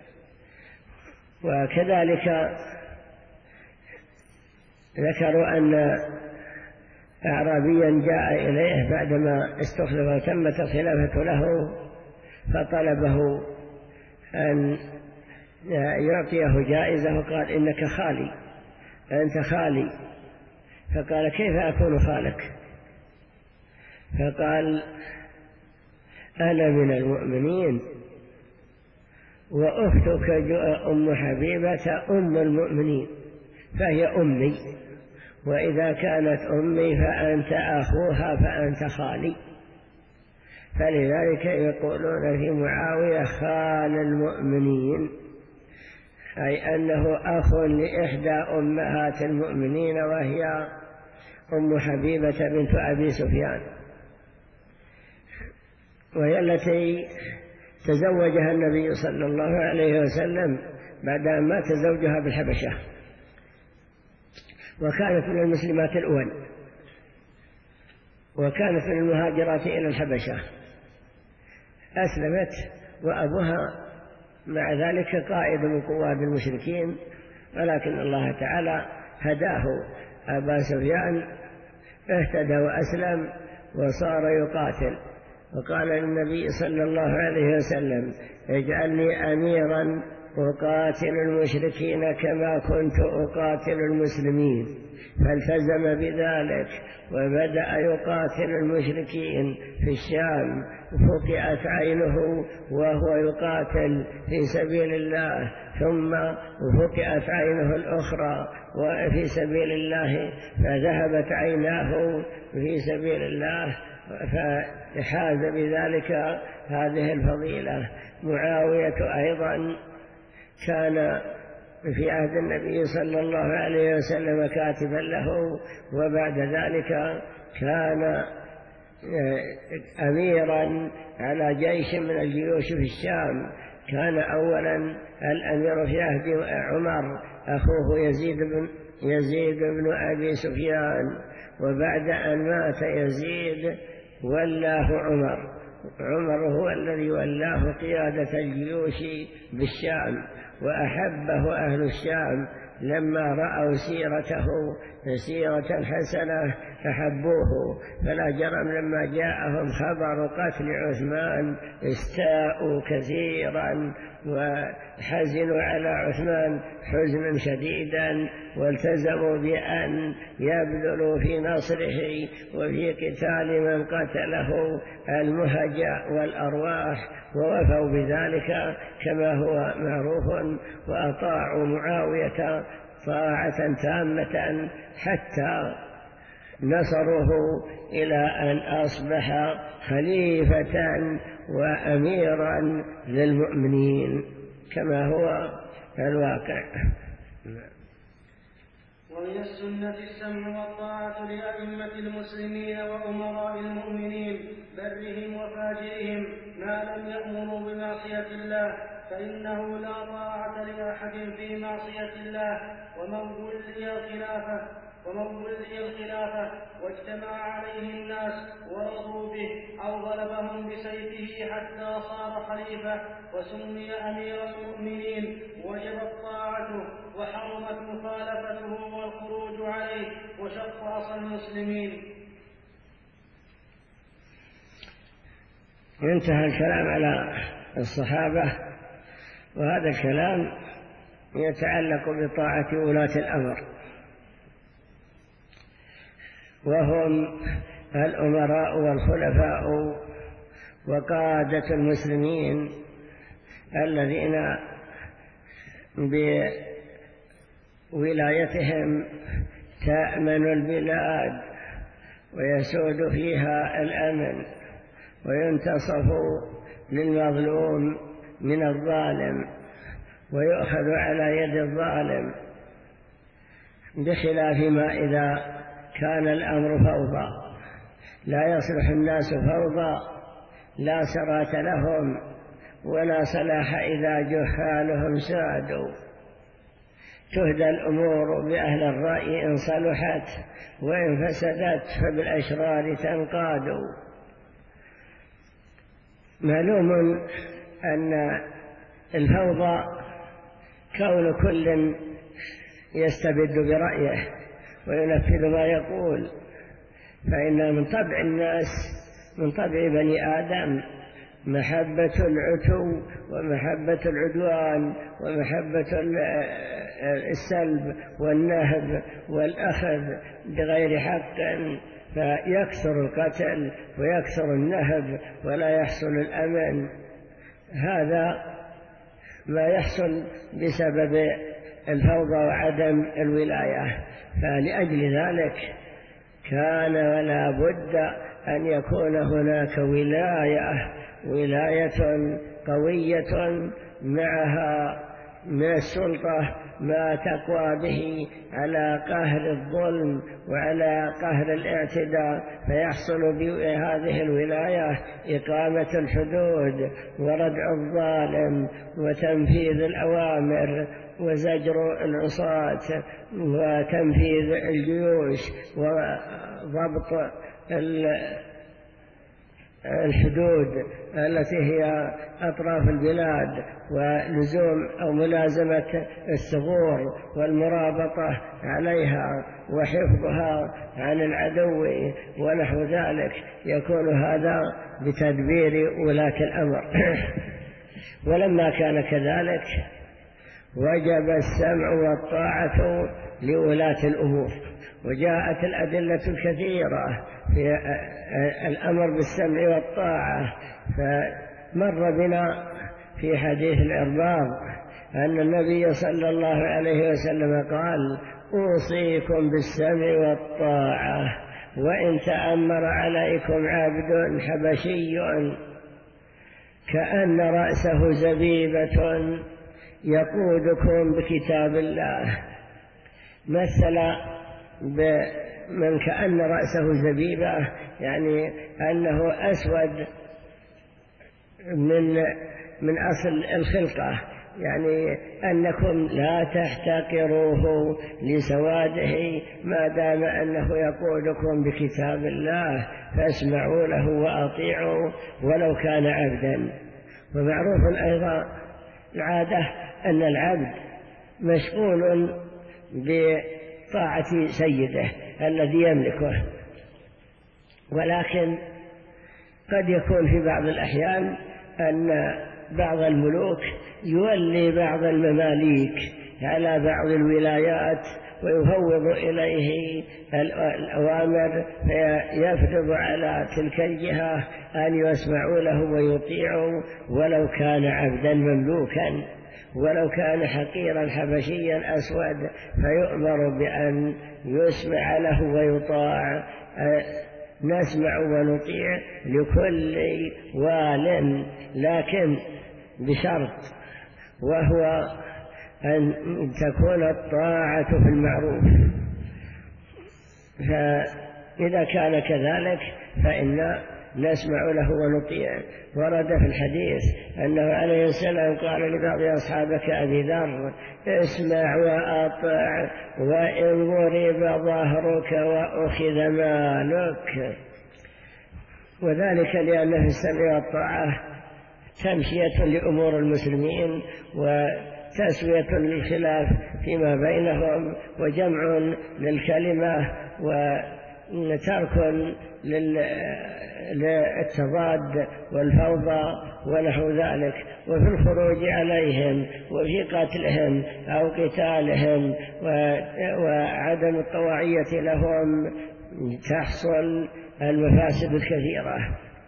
وكذلك ذكروا أن أعرابيا جاء إليه بعدما استخلف وتمت الخلافة له، فطلبه أن يعطيه جائزة، وقال إنك خالي أنت خالي، فقال كيف أكون خالك؟ فقال أنا من المؤمنين وأختك أم حبيبة أم المؤمنين فهي أمي، وإذا كانت أمي فأنت أخوها فأنت خالي، فلذلك يقولون في معاوية خال المؤمنين، أي أنه أخ لإحدى أمهات المؤمنين وهي أم حبيبة بنت أبي سفيان، وهي التي تزوجها النبي صلى الله عليه وسلم بعد أن مات زوجها بالحبشة، وكانت من المسلمات الأول، وكانت من المهاجرات إلى الحبشة. أسلمت وأبوها مع ذلك قائد من قواد المشركين، ولكن الله تعالى هداه أبا سفيان، اهتدى وأسلم وصار يقاتل، وقال للنبي صلى الله عليه وسلم: اجعلني أميرا أقاتل المشركين كما كنت أقاتل المسلمين، فالتزم بذلك وبدأ يقاتل المشركين في الشام، فقئت عينه وهو يقاتل في سبيل الله، ثم فقئت عينه الأخرى وفي سبيل الله، فذهبت عيناه في سبيل الله، فحاز بذلك هذه الفضيلة. معاوية أيضا كان في عهد النبي صلى الله عليه وسلم كاتبا له، وبعد ذلك كان أميرا على جيش من الجيوش في الشام. كان أولا الأمير في عهد عمر أخوه يزيد بن أبي سفيان، وبعد أن مات يزيد ولاه عمر هو الذي ولاه قيادة الجيوش بالشام، وأحبه أهل الشام لما رأوا سيرته سيرة حسنة فحبوه، فلا جرم لما جاءهم خبر قتل عثمان استاءوا كثيرا وحزنوا على عثمان حزنا شديدا، والتزموا بأن يبذلوا في نصره وفي قتال من قتله المهجة والأرواح، ووفوا بذلك كما هو معروف، وأطاعوا معاوية طاعة تامة حتى نصروه إلى أن أصبح خليفة وأميرا للمؤمنين كما هو الواقع. ومن السنة السمع والطاعة لأئمة المسلمين وأمراء المؤمنين برهم وفاجرهم ما لم يأمروا بمعصية الله، فإنه لا طاعة لأحد في معصية الله. ومن ولي الخلافة واجتمع عليه الناس ورضوا به أو غلبهم بسيفه حتى صار خليفة وسمي أمير المؤمنين وجبت طاعته وحرمت مخالفته والخروج عليه وشق عصا المسلمين. انتهى الكلام على الصحابة، وهذا الكلام يتعلق بطاعة ولاة الأمر، وهم الأمراء والخلفاء وقادة المسلمين الذين بولايتهم تأمن البلاد ويسود فيها الأمن وينتصف للمظلوم من الظالم ويؤخذ على يد الظالم، بخلاف ما إذا كان الأمر فوضى. لا يصلح الناس فوضى، لا سرات لهم ولا صلاح إذا جهالهم سادوا. تهدى الأمور بأهل الرأي إن صلحت، وإن فسدت فبالأشرار تنقاد. معلوم أن الفوضى كون كل يستبد برأيه وينفذ ما يقول، فإن من طبع الناس، من طبع بني آدم، محبة العتو ومحبة العدوان ومحبة السلب والنهب والأخذ بغير حق، فيكثر القتل ويكثر النهب ولا يحصل الأمن. هذا ما يحصل بسبب الفوضى وعدم الولاية، فلأجل ذلك كان ولا بد أن يكون هناك ولاية قوية معها من السلطة ما تقوى به على قهر الظلم وعلى قهر الاعتداء، فيحصل بهذه الولاية إقامة الحدود وردع الظالم وتنفيذ الأوامر وزجر العصاة وتنفيذ الجيوش وضبط الحدود التي هي أطراف البلاد ولزوم أو ملازمة الثغور والمرابطة عليها وحفظها عن العدو ونحو ذلك. يكون هذا بتدبير ولاة الأمر. ولما كان كذلك وجب السمع والطاعة لولاة الأمور، وجاءت الأدلة الكثيرة في الأمر بالسمع والطاعة. فمر بنا في حديث الإرباض أن النبي صلى الله عليه وسلم قال: أوصيكم بالسمع والطاعة وإن تأمر عليكم عبد حبشي كأن رأسه زبيبة يقودكم بكتاب الله. مثل من كأن رأسه زبيبة، يعني أنه أسود من أصل الخلقة، يعني أنكم لا تحتقروه لسواده ما دام أنه يقودكم بكتاب الله، فاسمعوا له وأطيعوا ولو كان عبدا. ومعروف أيضا العادة أن العبد مشغول بطاعة سيده الذي يملكه، ولكن قد يكون في بعض الأحيان أن بعض الملوك يولي بعض المماليك على بعض الولايات ويفوض إليه الأوامر، فيفرض على تلك الجهة أن يسمعوا له ويطيعوا ولو كان عبدا مملوكا، ولو كان حقيرا حبشيا أسود فيؤمر بأن يسمع له ويطاع. نسمع ونطيع لكل وال، لكن بشرط، وهو أن تكون الطاعة في المعروف. فإذا كان كذلك فإن نسمع له ونطيع. ورد في الحديث أنه عليه السلام قال لبعض أصحابه كأبي ذر: اسمع وأطع وإن ضرب ظهرك وأخذ مالك. وذلك لأن في السمع والطاعة تمشية لأمور المسلمين وتسوية للخلاف فيما بينهم وجمع للكلمة وترك للتضاد والفوضى ونحو ذلك. وفي الخروج عليهم وفي قتلهم أو قتالهم وعدم الطواعية لهم تحصل المفاسد الكثيرة.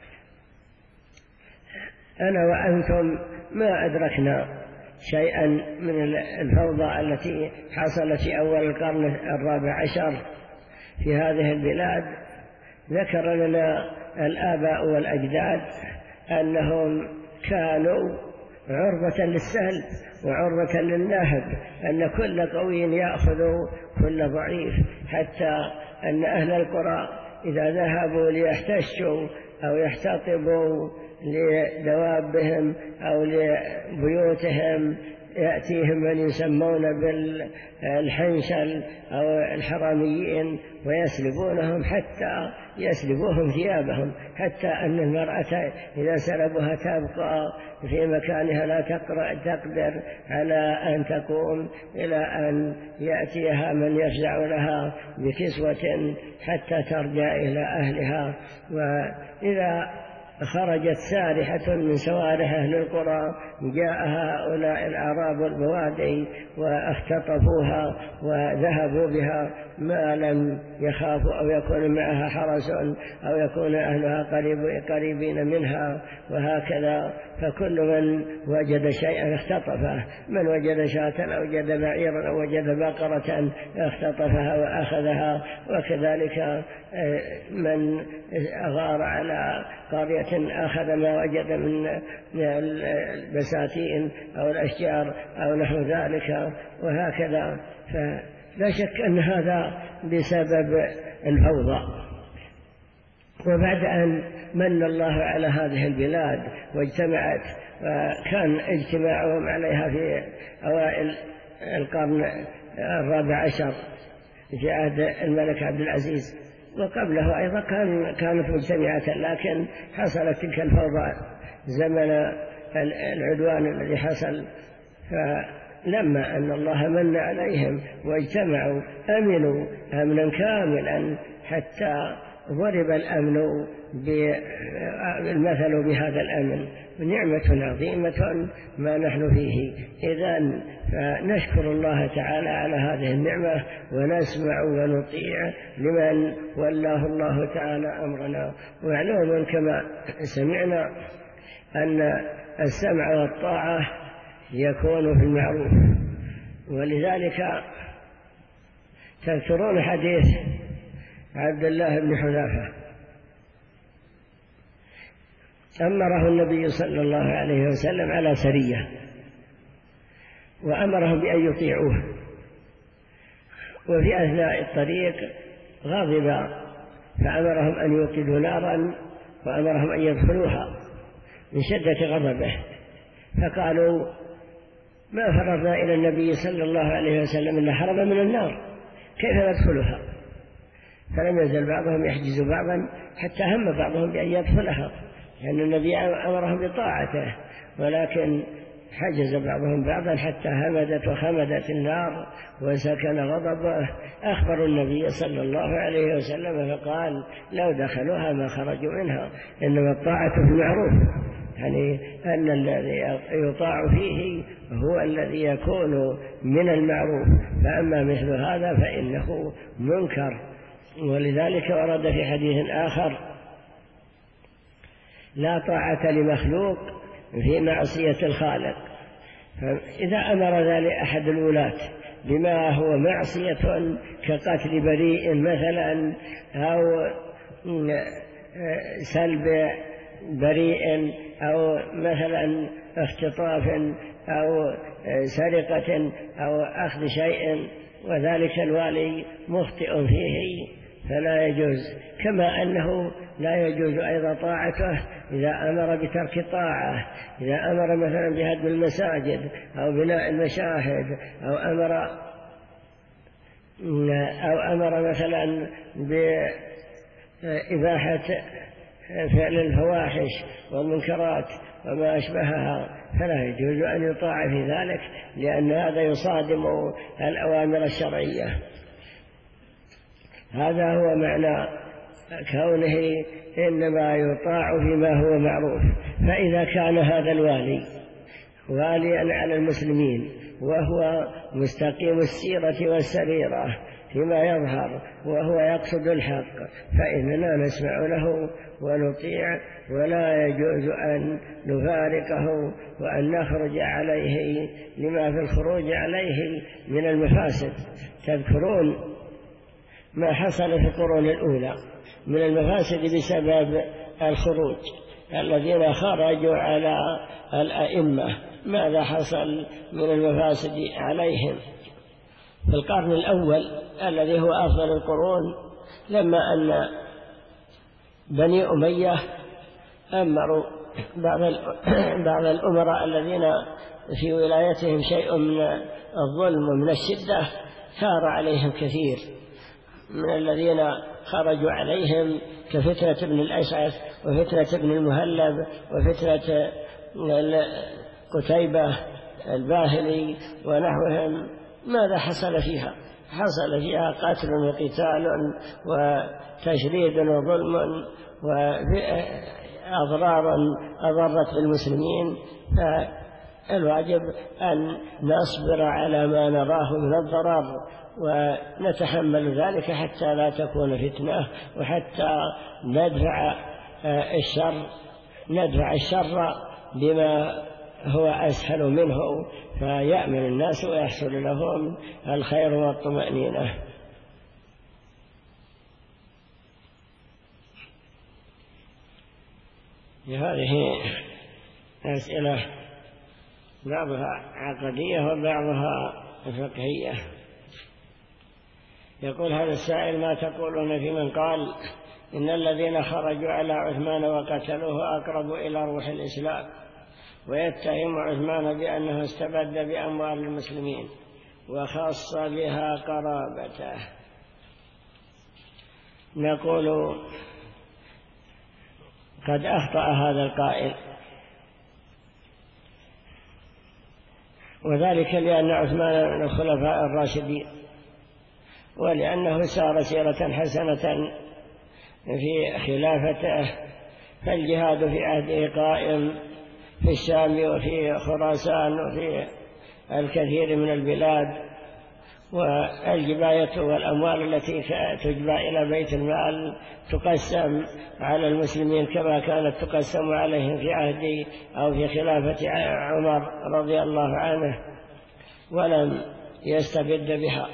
أنا وأنتم ما أدركنا شيئا من الفوضى التي حصلت في أول القرن 14 في هذه البلاد. ذكر لنا الآباء والأجداد أنهم كانوا عرضة للسهل وعرضة للنهب، أن كل قوي يأخذ كل ضعيف، حتى أن أهل القرى إذا ذهبوا ليحتشوا أو يحتطبوا لدوابهم أو لبيوتهم يأتيهم من يسمون بالحنشل أو الحراميين ويسلبونهم حتى يسلبوهم ثيابهم، حتى أن المرأة إذا سلبها تبقى في مكانها لا تقدر على أن تقوم إلى أن يأتيها من يفزع لها بكسوة حتى ترجع إلى أهلها. وإذا خرجت سارحة من سوارح أهل القرى جاء هؤلاء الأعراب والبوادي واختطفوها وذهبوا بها ما لم يخافوا أو يكون معها حرس أو يكون أهلها قريبين منها، وهكذا. فكل من وجد شيئا اختطفه، من وجد شاة أو وجد بعيرا أو وجد بقرة اختطفها وأخذها. وكذلك من أغار على قرية أخذ ما وجد من البساتين أو الأشجار أو نحو ذلك وهكذا. فلا شك أن هذا بسبب الفوضى. وبعد أن من الله على هذه البلاد واجتمعت، وكان اجتماعهم عليها في أوائل القرن 14 في عهد الملك عبد العزيز، وقبله أيضا كانت مجتمعة، لكن حصلت تلك الفوضى زمن العدوان الذي حصل. فلما أن الله من عليهم واجتمعوا أمنوا أمنا كاملا، حتى ضرب الأمن المثل بهذا الأمن. نعمة عظيمة ما نحن فيه. إذن فنشكر الله تعالى على هذه النعمة، ونسمع ونطيع لمن ولاه الله تعالى أمرنا. ومعلوم كما سمعنا أن السمع والطاعة يكون في المعروف، ولذلك تذكرون حديث عبد الله بن حذافة أمره النبي صلى الله عليه وسلم على سرية، وأمرهم بأن يطيعوه، وفي أثناء الطريق غضب فأمرهم أن يوقدوا نارا، وأمرهم أن يدخلوها من شدة غضبه. فقالوا: ما فرضنا إلى النبي صلى الله عليه وسلم إلا حرم من النار، كيف ندخلها؟ فلم يزل بعضهم يحجز بعضا حتى هم بعضهم بأن يدخلها، لأن النبي أمرهم بطاعته، ولكن حجز بعضهم بعضا حتى همدت وخمدت النار وسكن غضبه. أخبروا النبي صلى الله عليه وسلم فقال: لو دخلوها ما خرجوا منها، إنما الطاعة في المعروف، يعني أن الذي يطاع فيه هو الذي يكون من المعروف، فأما مثل هذا فإنه منكر. ولذلك ورد في حديث آخر: لا طاعة لمخلوق في معصية الخالق. فإذا أمر ذلك أحد الولاة بما هو معصية كقتل بريء مثلا، أو سلب بريء، أو مثلا اختطاف، أو سرقة، أو أخذ شيء، وذلك الوالي مخطئ فيه، فلا يجوز. كما أنه لا يجوز أيضا طاعته إذا أمر بترك طاعة، إذا أمر مثلا بهدم المساجد أو بناء المشاهد، أو أمر مثلا بإباحة فعل الفواحش والمنكرات وما أشبهها، فلا يجوز أن يطاع في ذلك، لأن هذا يصادم الأوامر الشرعية. هذا هو معنى كونه إنما يطاع فيما هو معروف. فإذا كان هذا الوالي واليا على المسلمين وهو مستقيم السيرة والسريرة فيما يظهر، وهو يقصد الحق، فإننا نسمع له ونطيع، ولا يجوز أن نفارقه وأن نخرج عليه لما في الخروج عليه من المفاسد. تذكرون ما حصل في القرون الأولى من المفاسد بسبب الخروج، الذين خرجوا على الأئمة، ماذا حصل من المفاسد عليهم؟ في القرن الأول الذي هو أفضل القرون، لما أن بني أمية أمروا بعض الأمراء الذين في ولايتهم شيء من الظلم ومن الشدة، ثار عليهم كثير من الذين خرجوا عليهم، كفتنة بن الأشعث وفتنة بن المهلب وفتنة قتيبة الباهلي ونحوهم. ماذا حصل فيها؟ حصل فيها قتل وقتال وتشريد وظلم وأضرار أضرت بالمسلمين. فالواجب أن نصبر على ما نراه من الضرر ونتحمل ذلك حتى لا تكون فتنة، وحتى ندفع الشر بما هو أسهل منه، فيأمن الناس ويحصل لهم الخير والطمأنينة. هذه أسئلة بعضها عقدية وبعضها فقهية. يقول هذا السائل: ما تقولون في من قال إن الذين خرجوا على عثمان وقتلوه أقرب إلى روح الإسلام، ويتهم عثمان بأنه استبد بأموال المسلمين وخص بها قرابته؟ نقول قد أخطأ هذا القائل، وذلك لأن عثمان من الخلفاء الراشدين، ولأنه سار سيرة حسنة في خلافته، فالجهاد في عهده قائم في الشام وفي خراسان وفي الكثير من البلاد، والجباية والأموال التي تجبى إلى بيت المال تقسم على المسلمين كما كانت تقسم عليهم في عهد أو في خلافة عمر رضي الله عنه، ولم يستبد بها.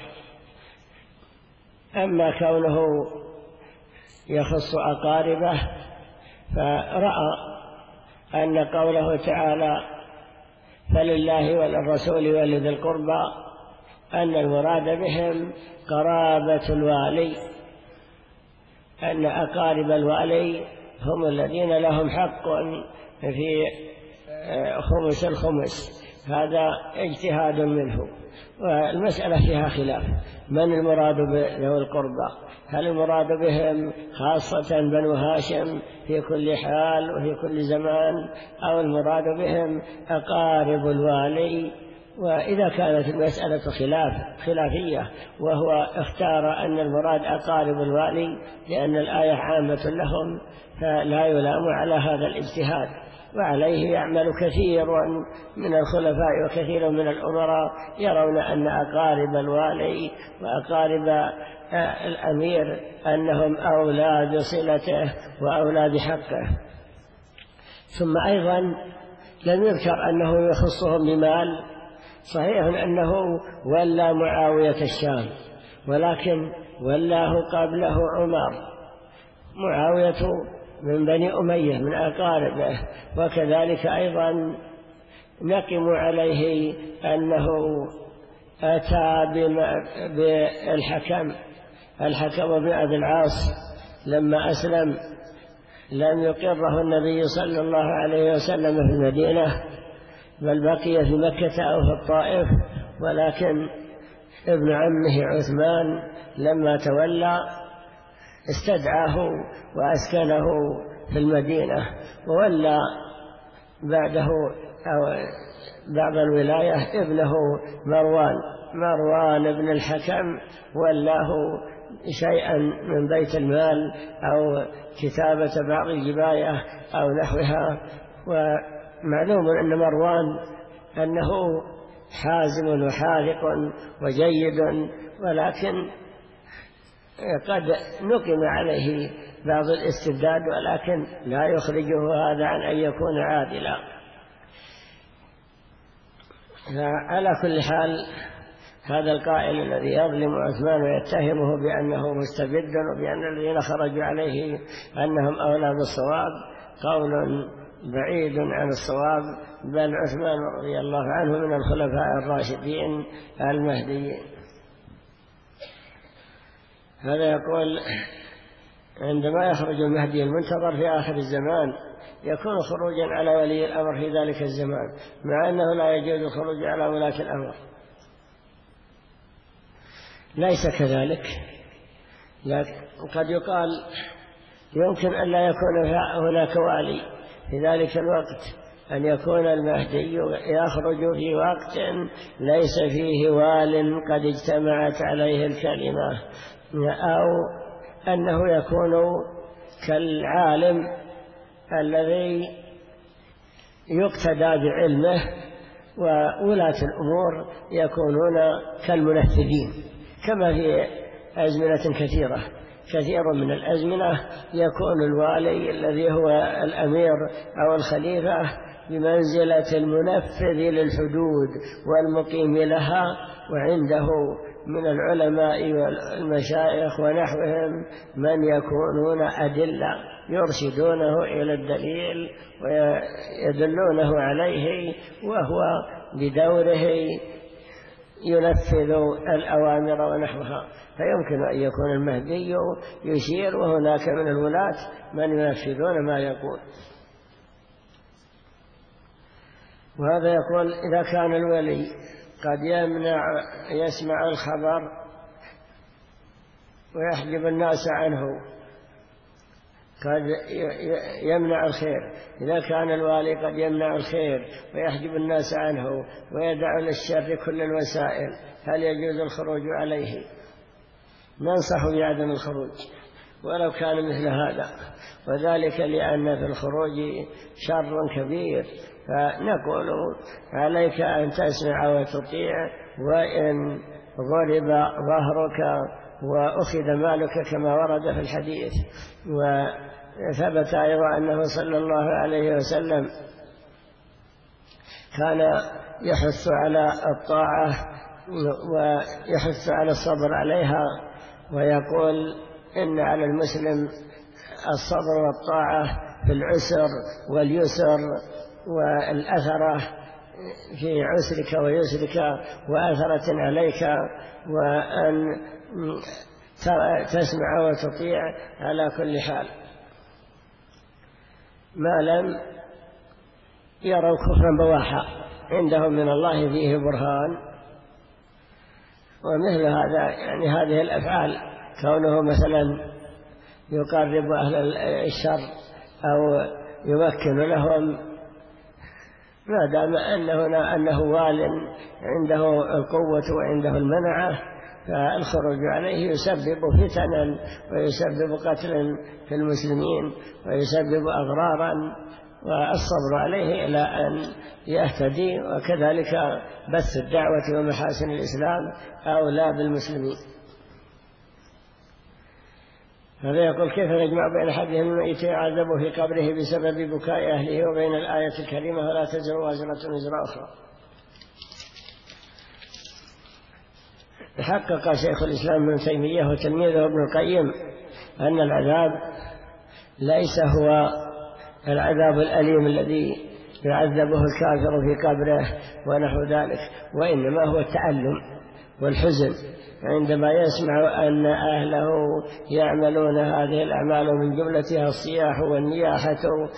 أما كونه يخص أقاربه فرأى أن قوله تعالى فلله وللرسول ولذي القربى أن المراد بهم قرابة الوالي، أن أقارب الوالي هم الذين لهم حق في خمس الخمس. هذا اجتهاد منه، والمسألة فيها خلاف من المراد ذوي القربى، هل المراد بهم خاصة بنو هاشم في كل حال وفي كل زمان، أو المراد بهم أقارب الوالي؟ وإذا كانت المسألة خلافية وهو اختار أن المراد أقارب الوالي لأن الآية عامة لهم، فلا يلام على هذا الاجتهاد، وعليه يعمل كثير من الخلفاء وكثير من الأمراء يرون أن أقارب الوالي وأقارب الأمير أنهم أولاد صلته وأولاد حقه. ثم أيضا لم يذكر أنه يخصهم بمال. صحيح أنه ولى معاوية الشام، ولكن ولاه قبله عمر. معاوية من بني أمية من أقاربه، وكذلك أيضا نقم عليه أنه أتى الحكم بن أبي العاص لما أسلم لم يقره النبي صلى الله عليه وسلم في المدينة، بل بقي في مكة أو في الطائف، ولكن ابن عمه عثمان لما تولى استدعاه وأسكنه في المدينة، وولى بعده أو بعد الولاية ابنه مروان بن الحكم، ولاه شيئا من بيت المال أو كتابة بعض الجباية أو نحوها. ومعلوم أن مروان أنه حازم وحاذق وجيد، ولكن قد نقم عليه بعض الاستبداد، ولكن لا يخرجه هذا عن أن يكون عادلا. على كل حال هذا القائل الذي يظلم عثمان ويتهمه بأنه مستبد وبأن الذين خرجوا عليه أنهم أولى بالصواب قول بعيد عن الصواب، بل عثمان رضي الله عنه من الخلفاء الراشدين المهديين. هذا يقول عندما يخرج المهدي المنتظر في آخر الزمان يكون خروجا على ولي الأمر في ذلك الزمان، مع أنه لا يجوز الخروج على ولاة الأمر. ليس كذلك، لكن قد يقال يمكن أن لا يكون هناك والي في ذلك الوقت، أن يكون المهدي يخرج في وقت ليس فيه وال قد اجتمعت عليه الكلمة، أو أنه يكون كالعالم الذي يقتدى بعلمه، وولاة الأمور يكونون كالمنفذين، كما في أزمنة كثيرة. كثير من الأزمنة يكون الوالي الذي هو الأمير أو الخليفة بمنزلة المنفذ للحدود والمقيم لها، وعنده من العلماء والمشايخ ونحوهم من يكونون أدلة يرشدونه إلى الدليل ويدلونه عليه، وهو بدوره ينفذ الأوامر ونحوها. فيمكن أن يكون المهدي يشير وهناك من الولاة من ينفذون ما يقول. وهذا يقول إذا كان الولي قد يسمع الخبر ويحجب الناس عنه، قد يمنع الخير. إذا كان الوالي قد يمنع الخير ويحجب الناس عنه ويدع للشر كل الوسائل، هل يجوز الخروج عليه؟ ننصح بعدم الخروج ولو كان مثل هذا، وذلك لأن في الخروج شر كبير. فنقول عليك أن تسمع وتطيع، وإن ضرب ظهرك وأخذ مالك كما ورد في الحديث. وثبت أيضا أنه صلى الله عليه وسلم كان يحث على الطاعة ويحث على الصبر عليها، ويقول إن على المسلم الصبر والطاعة في العسر واليسر والأثرة، في عسرك ويسرك وأثرة عليك، وأن تسمع وتطيع على كل حال ما لم يروا كفرا بواحا عندهم من الله فيه برهان. ومثل هذا يعني هذه الأفعال كونه مثلا يقرب أهل الشر أو يمكن لهم، ما دام أنه وال عنده القوة وعنده المنعة، فالخروج عليه يسبب فتنا ويسبب قتلا في المسلمين ويسبب أضرارا، والصبر عليه إلى أن يهتدي. وكذلك بث الدعوة ومحاسن الإسلام أولى بالمسلمين. هذا يقول كيف نجمع بين أحدهم الميت يعذب في قبره بسبب بكاء أهله وبين الآية الكريمة ولا تزر وازرة وزر أخرى؟ حقق شيخ الإسلام ابن تيمية وتلميذه ابن القيم أن العذاب ليس هو العذاب الأليم الذي يعذبه الكافر في قبره ونحو ذلك، وإنما هو التألم والحزن عندما يسمع أن أهله يعملون هذه الأعمال من جملتها الصياح والنياحة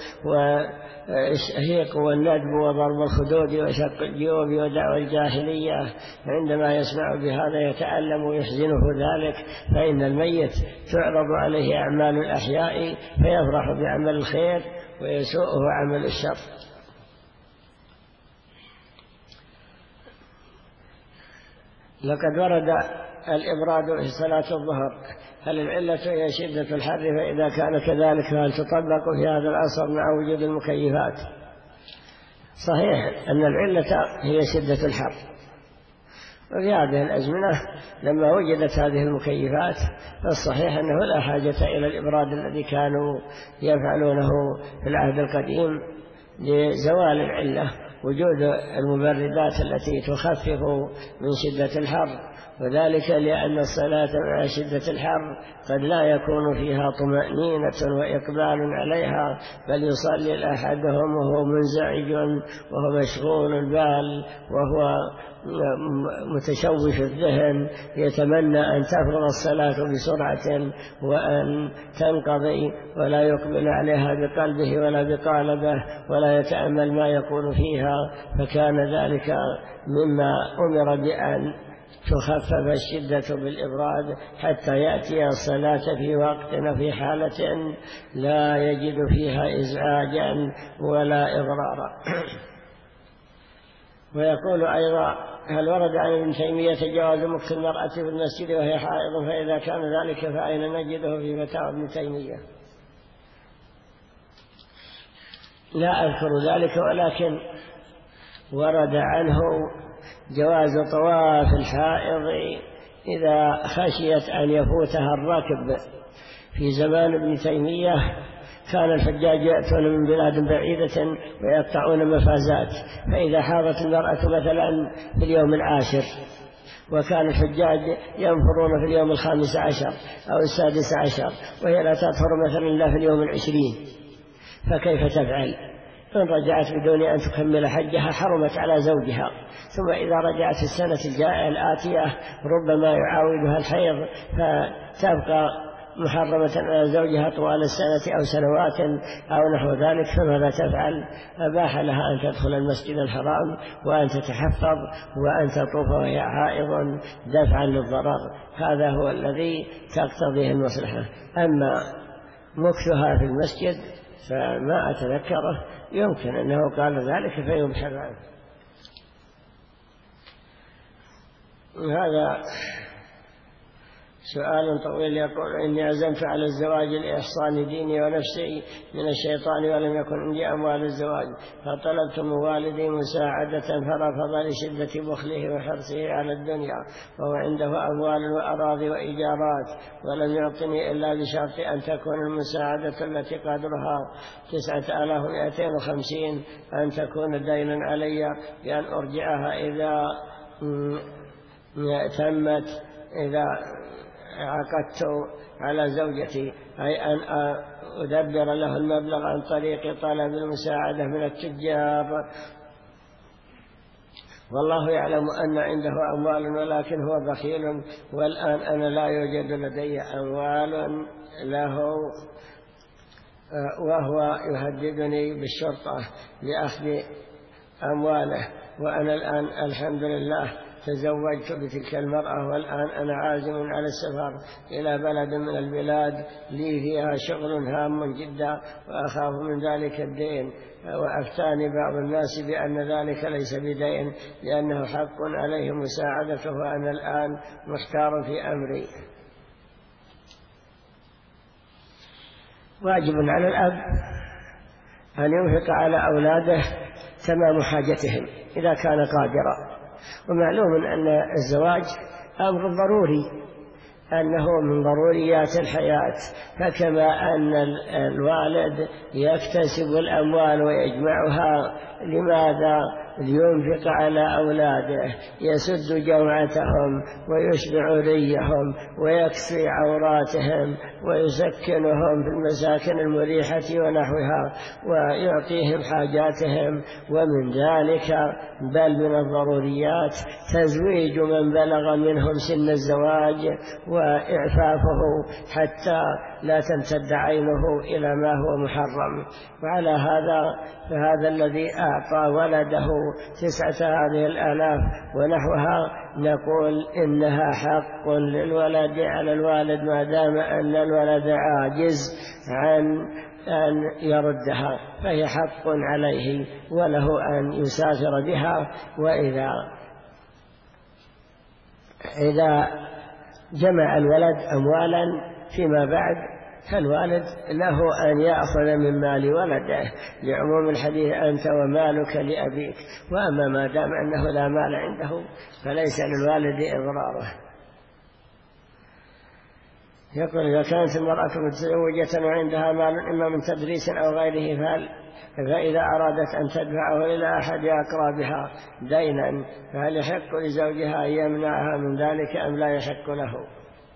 والشهيق والندب وضرب الخدود وشق الجيوب ودعوى الجاهلية. عندما يسمع بهذا يتألم ويحزنه ذلك، فإن الميت تعرض عليه أعمال الأحياء فيفرح بعمل الخير ويسوءه عمل الشر. لقد ورد الإبراد في صلاة الظهر، هل العلة هي شدة الحر؟ فإذا كان كذلك هل تطبق في هذا العصر مع وجود المكيفات؟ صحيح أن العلة هي شدة الحر، وفي هذه الأزمنة لما وجدت هذه المكيفات فالصحيح أنه لا حاجة إلى الإبراد الذي كانوا يفعلونه في العهد القديم لزوال العلة، وجود المبردات التي تخفف من شدة الحر، وذلك لأن الصلاة مع شدة الحر قد لا يكون فيها طمأنينة وإقبال عليها، بل يصلي أحدهم وهو منزعج وهو مشغول البال وهو متشوش الذهن، يتمنى أن تفرغ الصلاة بسرعة وأن تنقضي، ولا يقبل عليها بقلبه ولا بقالبه ولا يتأمل ما يكون فيها. فكان ذلك مما أمر بأن تخفف الشدة بالإبراد حتى يأتي الصلاة في وقت وفي حالة لا يجد فيها إزعاجا ولا إضرارا. ويقول أيضا هل ورد عن ابن تيمية جواز مكث المرأة في المسجد وهي حائض؟ فإذا كان ذلك فأين نجده في فتاوى ابن تيمية؟ لا أذكر ذلك، ولكن ورد عنه جواز طواف الحائض إذا خشيت أن يفوتها الركب في زمان ابن تيمية، كان الحجاج يأتون من بلاد بعيدة ويقطعون مفازات، فإذا حاضت المرأة مثلا في اليوم 10 وكان الحجاج ينفرون في اليوم 15 أو 16 وهي لا تطهر مثلا إلا في اليوم 20، فكيف تفعل؟ إن رجعت بدون أن تكمل حجها حرمت على زوجها، ثم إذا رجعت السنة الآتية ربما يعاودها الحيض فتبقى محرمة على زوجها طوال السنة أو سنوات أو نحو ذلك، فماذا تفعل؟ أباح لها أن تدخل المسجد الحرام وأن تتحفظ وأن تطوف وهي حائض دفعا للضرر. هذا هو الذي تقتضيه المصلحة. أما مكثها في المسجد فما أتذكره، يمكن أنه قال ذلك فيبحث عنه. هذا سؤال طويل يقول: إني عزمت على الزواج لإحصان ديني ونفسي من الشيطان ولم يكن عندي أموال الزواج، فطلبت من والدي مساعدة فرفض لشدة بخله وحرصه على الدنيا، وهو عنده أموال وأراضي وإيجارات، ولم يعطني إلا بشرط أن تكون المساعدة التي قدرها 9250 أن تكون دينا علي بأن أرجعها إذا تمت، إذا عقدت على زوجتي، أي أن أدبر له المبلغ عن طريق طلب المساعدة من التجار. والله يعلم أن عنده أموال ولكن هو بخيل، والآن أنا لا يوجد لدي أموال له، وهو يهددني بالشرطة لأخذ أمواله، وأنا الآن الحمد لله تزوجت بتلك المرأة، والآن أنا عازم على السفر إلى بلد من البلاد لي فيها شغل هام جدا، وأخاف من ذلك الدين، وأفتاني بعض الناس بأن ذلك ليس بدين لأنه حق عليه مساعدته، وأنا الآن محتار في أمري. واجب على الأب أن ينفق على أولاده تمام حاجتهم إذا كان قادرا، ومعلوم أن الزواج أمر ضروري، أنه من ضروريات الحياة، فكما أن الوالد يكتسب الأموال ويجمعها لماذا؟ لينفق على أولاده، يسد جوعتهم ويشبع ريهم ويكفي عوراتهم ويسكنهم في المساكن المريحة ونحوها ويعطيهم حاجاتهم. ومن ذلك بل من الضروريات تزويج من بلغ منهم سن الزواج وإعفافه حتى لا تمتد عينه إلى ما هو محرم. وعلى هذا فهذا الذي أعطى ولده 9,000 ونحوها نقول إنها حق للولد على الوالد ما دام أن الولد عاجز عن أن يردها، فهي حق عليه وله أن يسافر بها. وإذا جمع الولد أموالا فيما بعد فالوالد له أن يأخذ من مال ولده لعموم الحديث: أنت ومالك لأبيك. وأما ما دام أنه لا مال عنده فليس للوالد إضراره. يقول: إذا كانت المرأة متزوجة وعندها مال إما من تدريس أو غيره فإذا أرادت أن تدفعه إلى أحد أقربها دينا فهل يحق لزوجها أن يمنعها من ذلك أم لا يحق له؟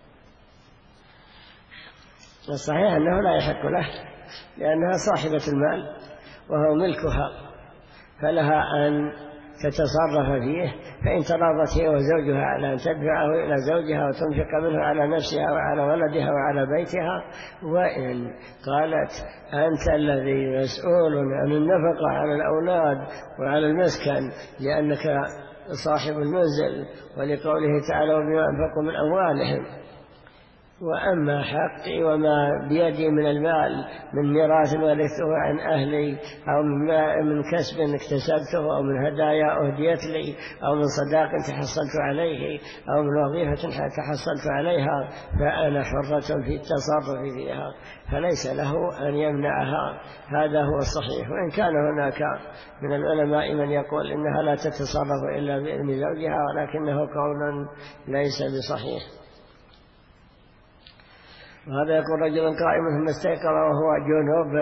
الصحيح أنه لا يحق له، لأنها صاحبة المال وهو ملكها، فلها أن تتصرف فيه. فإن تراضت هي وزوجها على أن تدفعه إلى زوجها وتنفق منه على نفسها وعلى ولدها وعلى بيتها، وإن قالت: أنت الذي مسؤول عن النفقة على الأولاد وعلى المسكن لأنك صاحب المنزل، ولقوله تعالى: وبما أنفقوا من أموالهم. وأما حقي وما بيدي من المال من ميراث ورثته عن أهلي أو من كسب اكتسبته أو من هدايا أهديت لي أو من صداق تحصلت عليه أو من وظيفة تحصلت عليها فأنا حرة في التصرف فيها، فليس له أن يمنعها. هذا هو الصحيح. وإن كان هناك من العلماء من يقول إنها لا تتصرف إلا بإذن زوجها، ولكنه قول ليس بصحيح. وهذا يكون رجل قائم ثم استيقظ وهو جنوب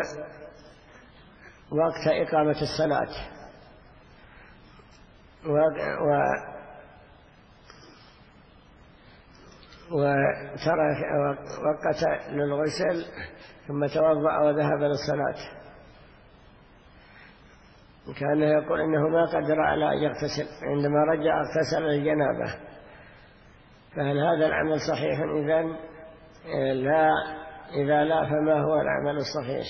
وقت إقامة الصلاة وترك وقت للغسل ثم توضأ وذهب للصلاة، كان يقول إنه ما قدر على أن يغتسل، عندما رجع اغتسل الجنابة. فهل هذا العمل صحيح؟ إذن لا، إذا لا فما هو العمل الصحيح؟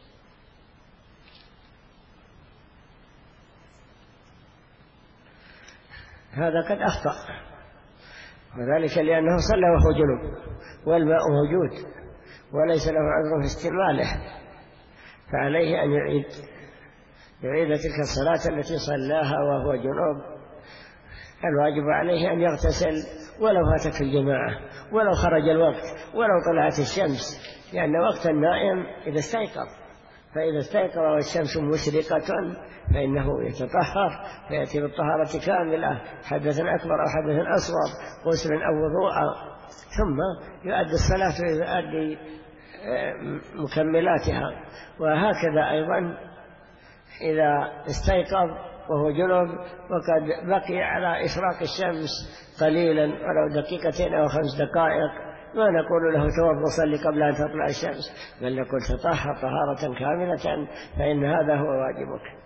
هذا قد أخطأ، وذلك لأنه صلى وهو جنوب والماء موجود وليس له عذر في استعماله، فعليه أن يعيد تلك الصلاة التي صلاها وهو جنوب. الواجب عليه أن يغتسل ولو فاتت الجماعة، ولو خرج الوقت، ولو طلعت الشمس، لأن وقت النائم إذا استيقظ، فإذا استيقظ والشمس مشرقة فإنه يتطهر فيأتي بالطهارة كاملة، حدث أكبر أو حدث أصغر، غسل أو وضوء، ثم يؤدي الصلاة ويؤدي مكملاتها. وهكذا أيضا إذا استيقظ وهو جنوب وقد بقي على إشراق الشمس قليلا ولو دقيقتين أو 5 دقائق، ما نقول له توضأ صلي قبل أن تطلع الشمس، بل نقول تطهر طهارة كاملة، فإن هذا هو واجبك.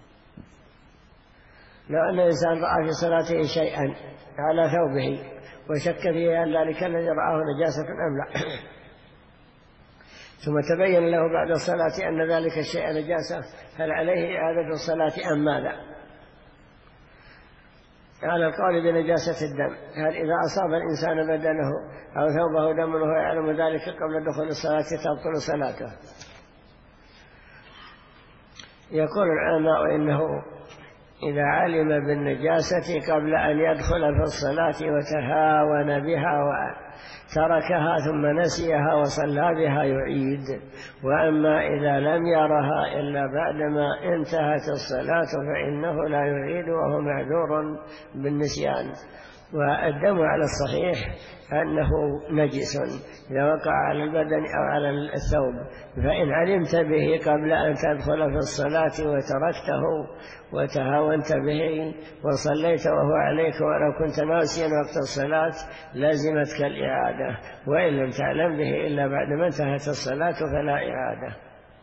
لو أن الإنسان رأى في صلاته شيئا على ثوبه وشك فيه أن ذلك الذي رآه نجاسة أم لا، ثم تبين له بعد الصلاة أن ذلك الشيء نجاسة، هل عليه إعادة الصلاة أم ماذا؟ على القول بنجاسة الدم، هل إذا أصاب الإنسان بدنه أو ثوبه دم وهو يعلم ذلك قبل دخول الصلاة تبطل صلاته؟ يقول العلماء إنه إذا علم بالنجاسة قبل أن يدخل في الصلاة وتهاون بها وتركها ثم نسيها وصلى بها يعيد، وأما إذا لم يرها إلا بعدما انتهت الصلاة فإنه لا يعيد وهو معذور بالنسيان. والدم على الصحيح أنه نجس إذا وقع على البدن أو على الثوب، فإن علمت به قبل أن تدخل في الصلاة وتركته وتهاونت به وصليت وهو عليك ولو كنت ناسيا وقت الصلاة لازمتك الإعادة، وإن لم تعلم به إلا بعد ما انتهت الصلاة فلا إعادة.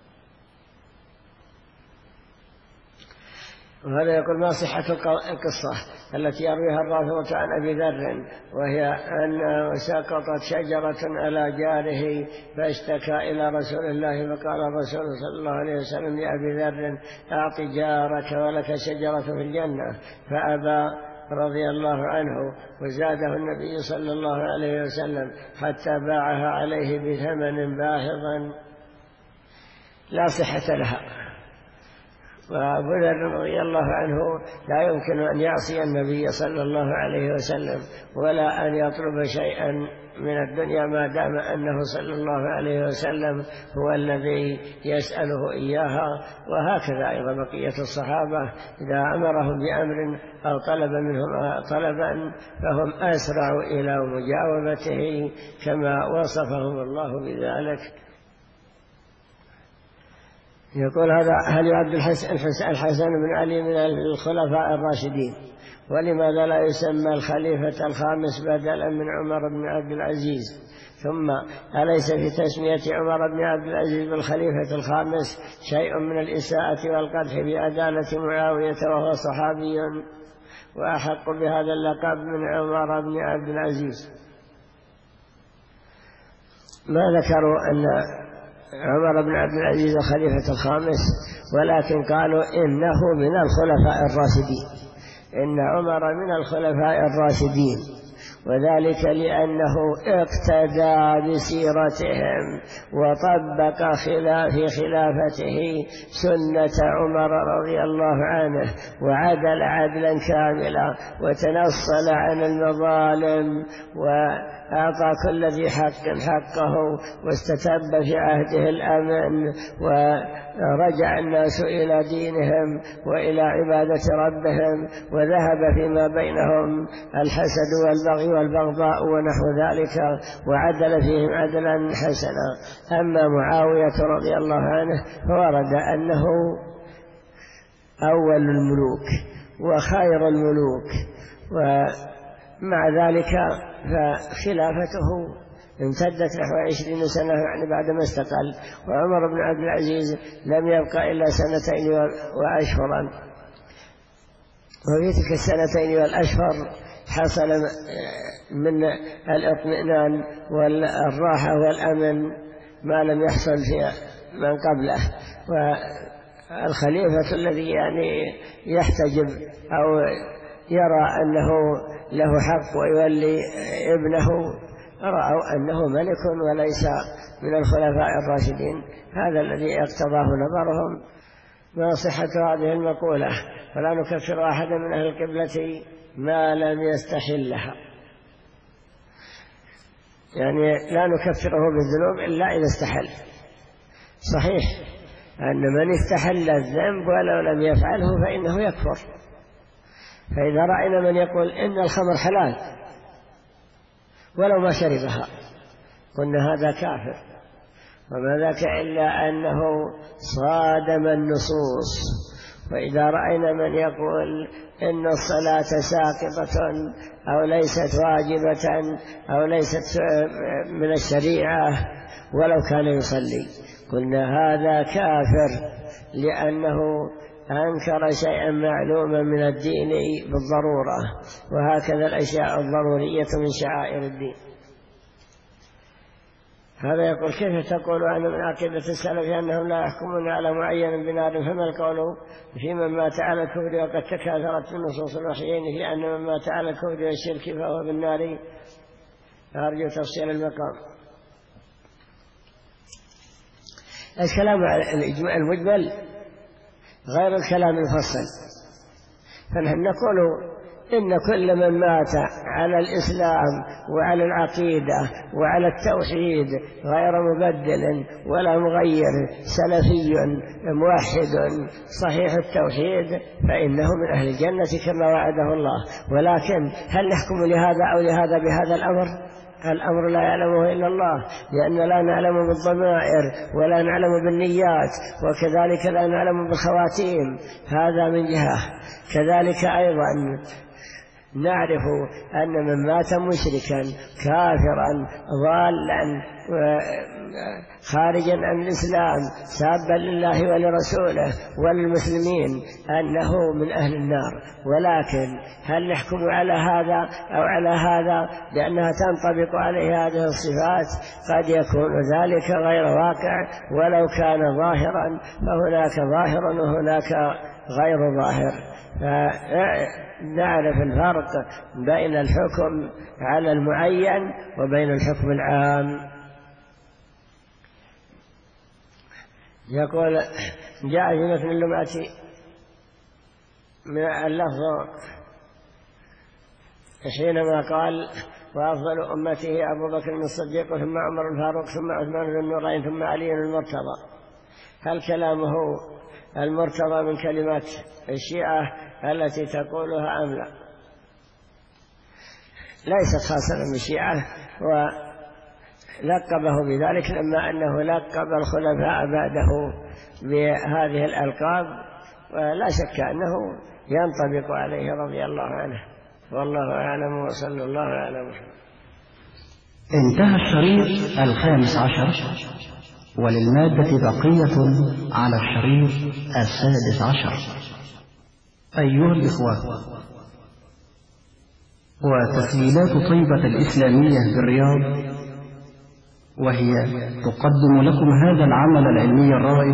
وهذا يقول ما صحة القصة التي يرويها الرافضة عن أبي ذر، وهي أن سقطت شجرة على جاره فاشتكى إلى رسول الله، فقال الرسول صلى الله عليه وسلم لأبي ذر أعط جارك ولك شجرة في الجنة، فأبى رضي الله عنه، وزاده النبي صلى الله عليه وسلم حتى باعها عليه بثمن باهظ لا صحة لها. وأبو ذر رضي الله عنه لا يمكن أن يعصي النبي صلى الله عليه وسلم ولا أن يطلب شيئا من الدنيا ما دام أنه صلى الله عليه وسلم هو الذي يسأله إياها. وهكذا أيضا بقية الصحابة إذا أمرهم بأمر أو طلب منهم طلبا فهم أسرع إلى مجاوبته كما وصفهم الله بذلك. يقول هذا هل يعد الحسن بن علي من الخلفاء الراشدين؟ ولماذا لا يسمى الخليفة الخامس بدلا من عمر بن عبد العزيز؟ ثم أليس في تسمية عمر بن عبد العزيز بالخليفة الخامس شيء من الإساءة والقدح بعدالة معاوية وهو صحابي وأحق بهذا اللقب من عمر بن عبد العزيز؟ ما ذكروا أن عمر بن عبد العزيز الخليفة الخامس، ولكن قالوا إنه من الخلفاء الراشدين، إن عمر من الخلفاء الراشدين، وذلك لأنه اقتدى بسيرتهم وطبق في خلافته سنة عمر رضي الله عنه، وعدل عدلا كاملا وتنصل عن المظالم وأعطى كل ذي حق حقه واستتب في عهده الأمن، ورجع الناس إلى دينهم وإلى عبادة ربهم، وذهب فيما بينهم الحسد والبغي والبغضاء ونحو ذلك، وعدل فيهم عدلا حسنا. أما معاوية رضي الله عنه فورد أنه أول الملوك وخير الملوك، ومع ذلك فخلافته امتدت نحو 20 سنة، يعني بعدما استقل. وعمر بن عبد العزيز لم يبقى إلا 2 وأشهرا، وفي تلك 2 والأشهر حصل من الاطمئنان والراحة والأمن ما لم يحصل في من قبله. والخليفة الذي يعني يحتجب أو يرى أنه له حق ويولي ابنه رأوا أنه ملك وليس من الخلفاء الراشدين، هذا الذي اقتضاه نظرهم. ما صحة هذه المقولة؟ فلا نكفر أحدا من أهل القبلة ما لم يستحلها، يعني لا نكفره بالذنوب إلا إذا استحل. صحيح أن من استحل الذنب ولو لم يفعله فإنه يكفر. فإذا رأينا من يقول إن الخمر حلال ولو ما شربها قلنا هذا كافر، وما ذاك إلا أنه صادم النصوص. وإذا رأينا من يقول إن الصلاة ساقطة أو ليست واجبة أو ليست من الشريعة ولو كان يصلي قلنا هذا كافر، لأنه أنكر شيئا معلوما من الدين بالضرورة، وهكذا الأشياء الضرورية من شعائر الدين. هذا يقول كيف تقول أن من عقيدة السلف أنهم لا يحكمون على معين بنار؟ فما القول في من مات على الكفر وقد تكاثرت من نصوص الوحيين في أن من مات على الكفر والشرك فهو بالنار؟ أرجو تفصيل المقام. الكلام المجمل غير الكلام المفصل، فنحن نقول إن كل من مات على الإسلام وعلى العقيدة وعلى التوحيد غير مبدل ولا مغير، سلفي موحد صحيح التوحيد، فإنه من أهل الجنة كما وعده الله. ولكن هل نحكم لهذا أو لهذا بهذا الأمر؟ الأمر لا يعلمه إلا الله، لأن لا نعلم بالضمائر ولا نعلم بالنيات، وكذلك لا نعلم بالخواتيم. هذا من جهة. كذلك أيضا نعرف أن من مات مشركا كافرا ضالا خارجا عن الإسلام سابا لله ولرسوله وللمسلمين أنه من أهل النار. ولكن هل نحكم على هذا أو على هذا بأنها تنطبق عليه هذه الصفات؟ قد يكون ذلك غير واقع، ولو كان ظاهرا فهناك ظاهر وهناك غير ظاهر. نعرف الفرق بين الحكم على المعين وبين الحكم العام. يقول جاء في مثل اللمعة من اللفظ حينما قال وأفضل أمته أبو بكر الصديق ثم عمر الفاروق ثم عثمان ذو النورين ثم علي المرتضى. هل كلامه المرتضى من كلمات الشيعة التي تقولها أم لا؟ ليست خاصة بالشيعة، ولقبه بذلك لما أنه لقب الخلفاء بعده بهذه الألقاب، ولا شك أنه ينطبق عليه رضي الله عنه. والله أعلم، وصلى الله على محمد. انتهى الشريط 15، وللمادة بقية على الشريط 16. أيها الإخوة، وتسجيلات طيبة الإسلامية بالرياض وهي تقدم لكم هذا العمل العلمي الرائد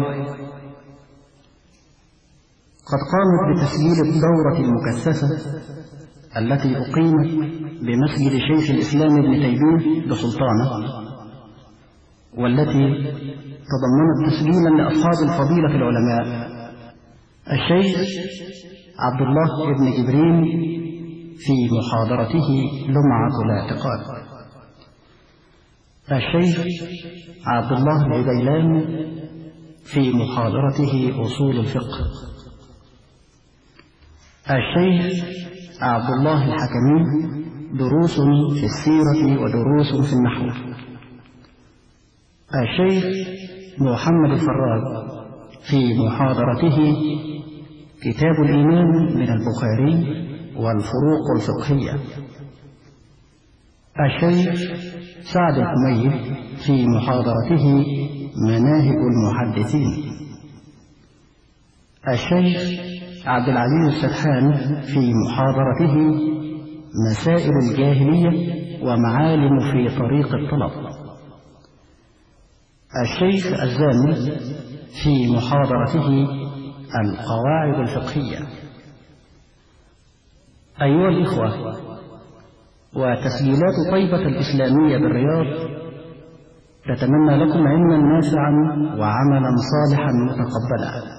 قد قامت بتسجيل الدورة المكثفة التي أقيمت بمسجد شيخ الإسلام ابن تيمية بسلطانة، والتي تضمنت تسجيلا لأصحاب الفضيلة العلماء الشيخ عبد الله ابن جبرين في محاضرته لمعة الاعتقاد، الشيخ عبد الله العبيلان في محاضرته أصول الفقه، الشيخ عبد الله الحكمي دروس في السيرة ودروس في النحو. الشيخ محمد الفراج في محاضرته كتاب الإيمان من البخاري والفروق الفقهية. الشيخ سعد الحميد في محاضرته مناهج المحدثين. الشيخ عبد العزيز السدحان في محاضرته مسائل الجاهلية ومعالم في طريق الطلب. الشيخ الزامل في محاضرته القواعد الفقهية. أيها الإخوة، وتسجيلات طيبة الإسلامية بالرياض تتمنى لكم علما نافعا وعملا صالحا متقبلا.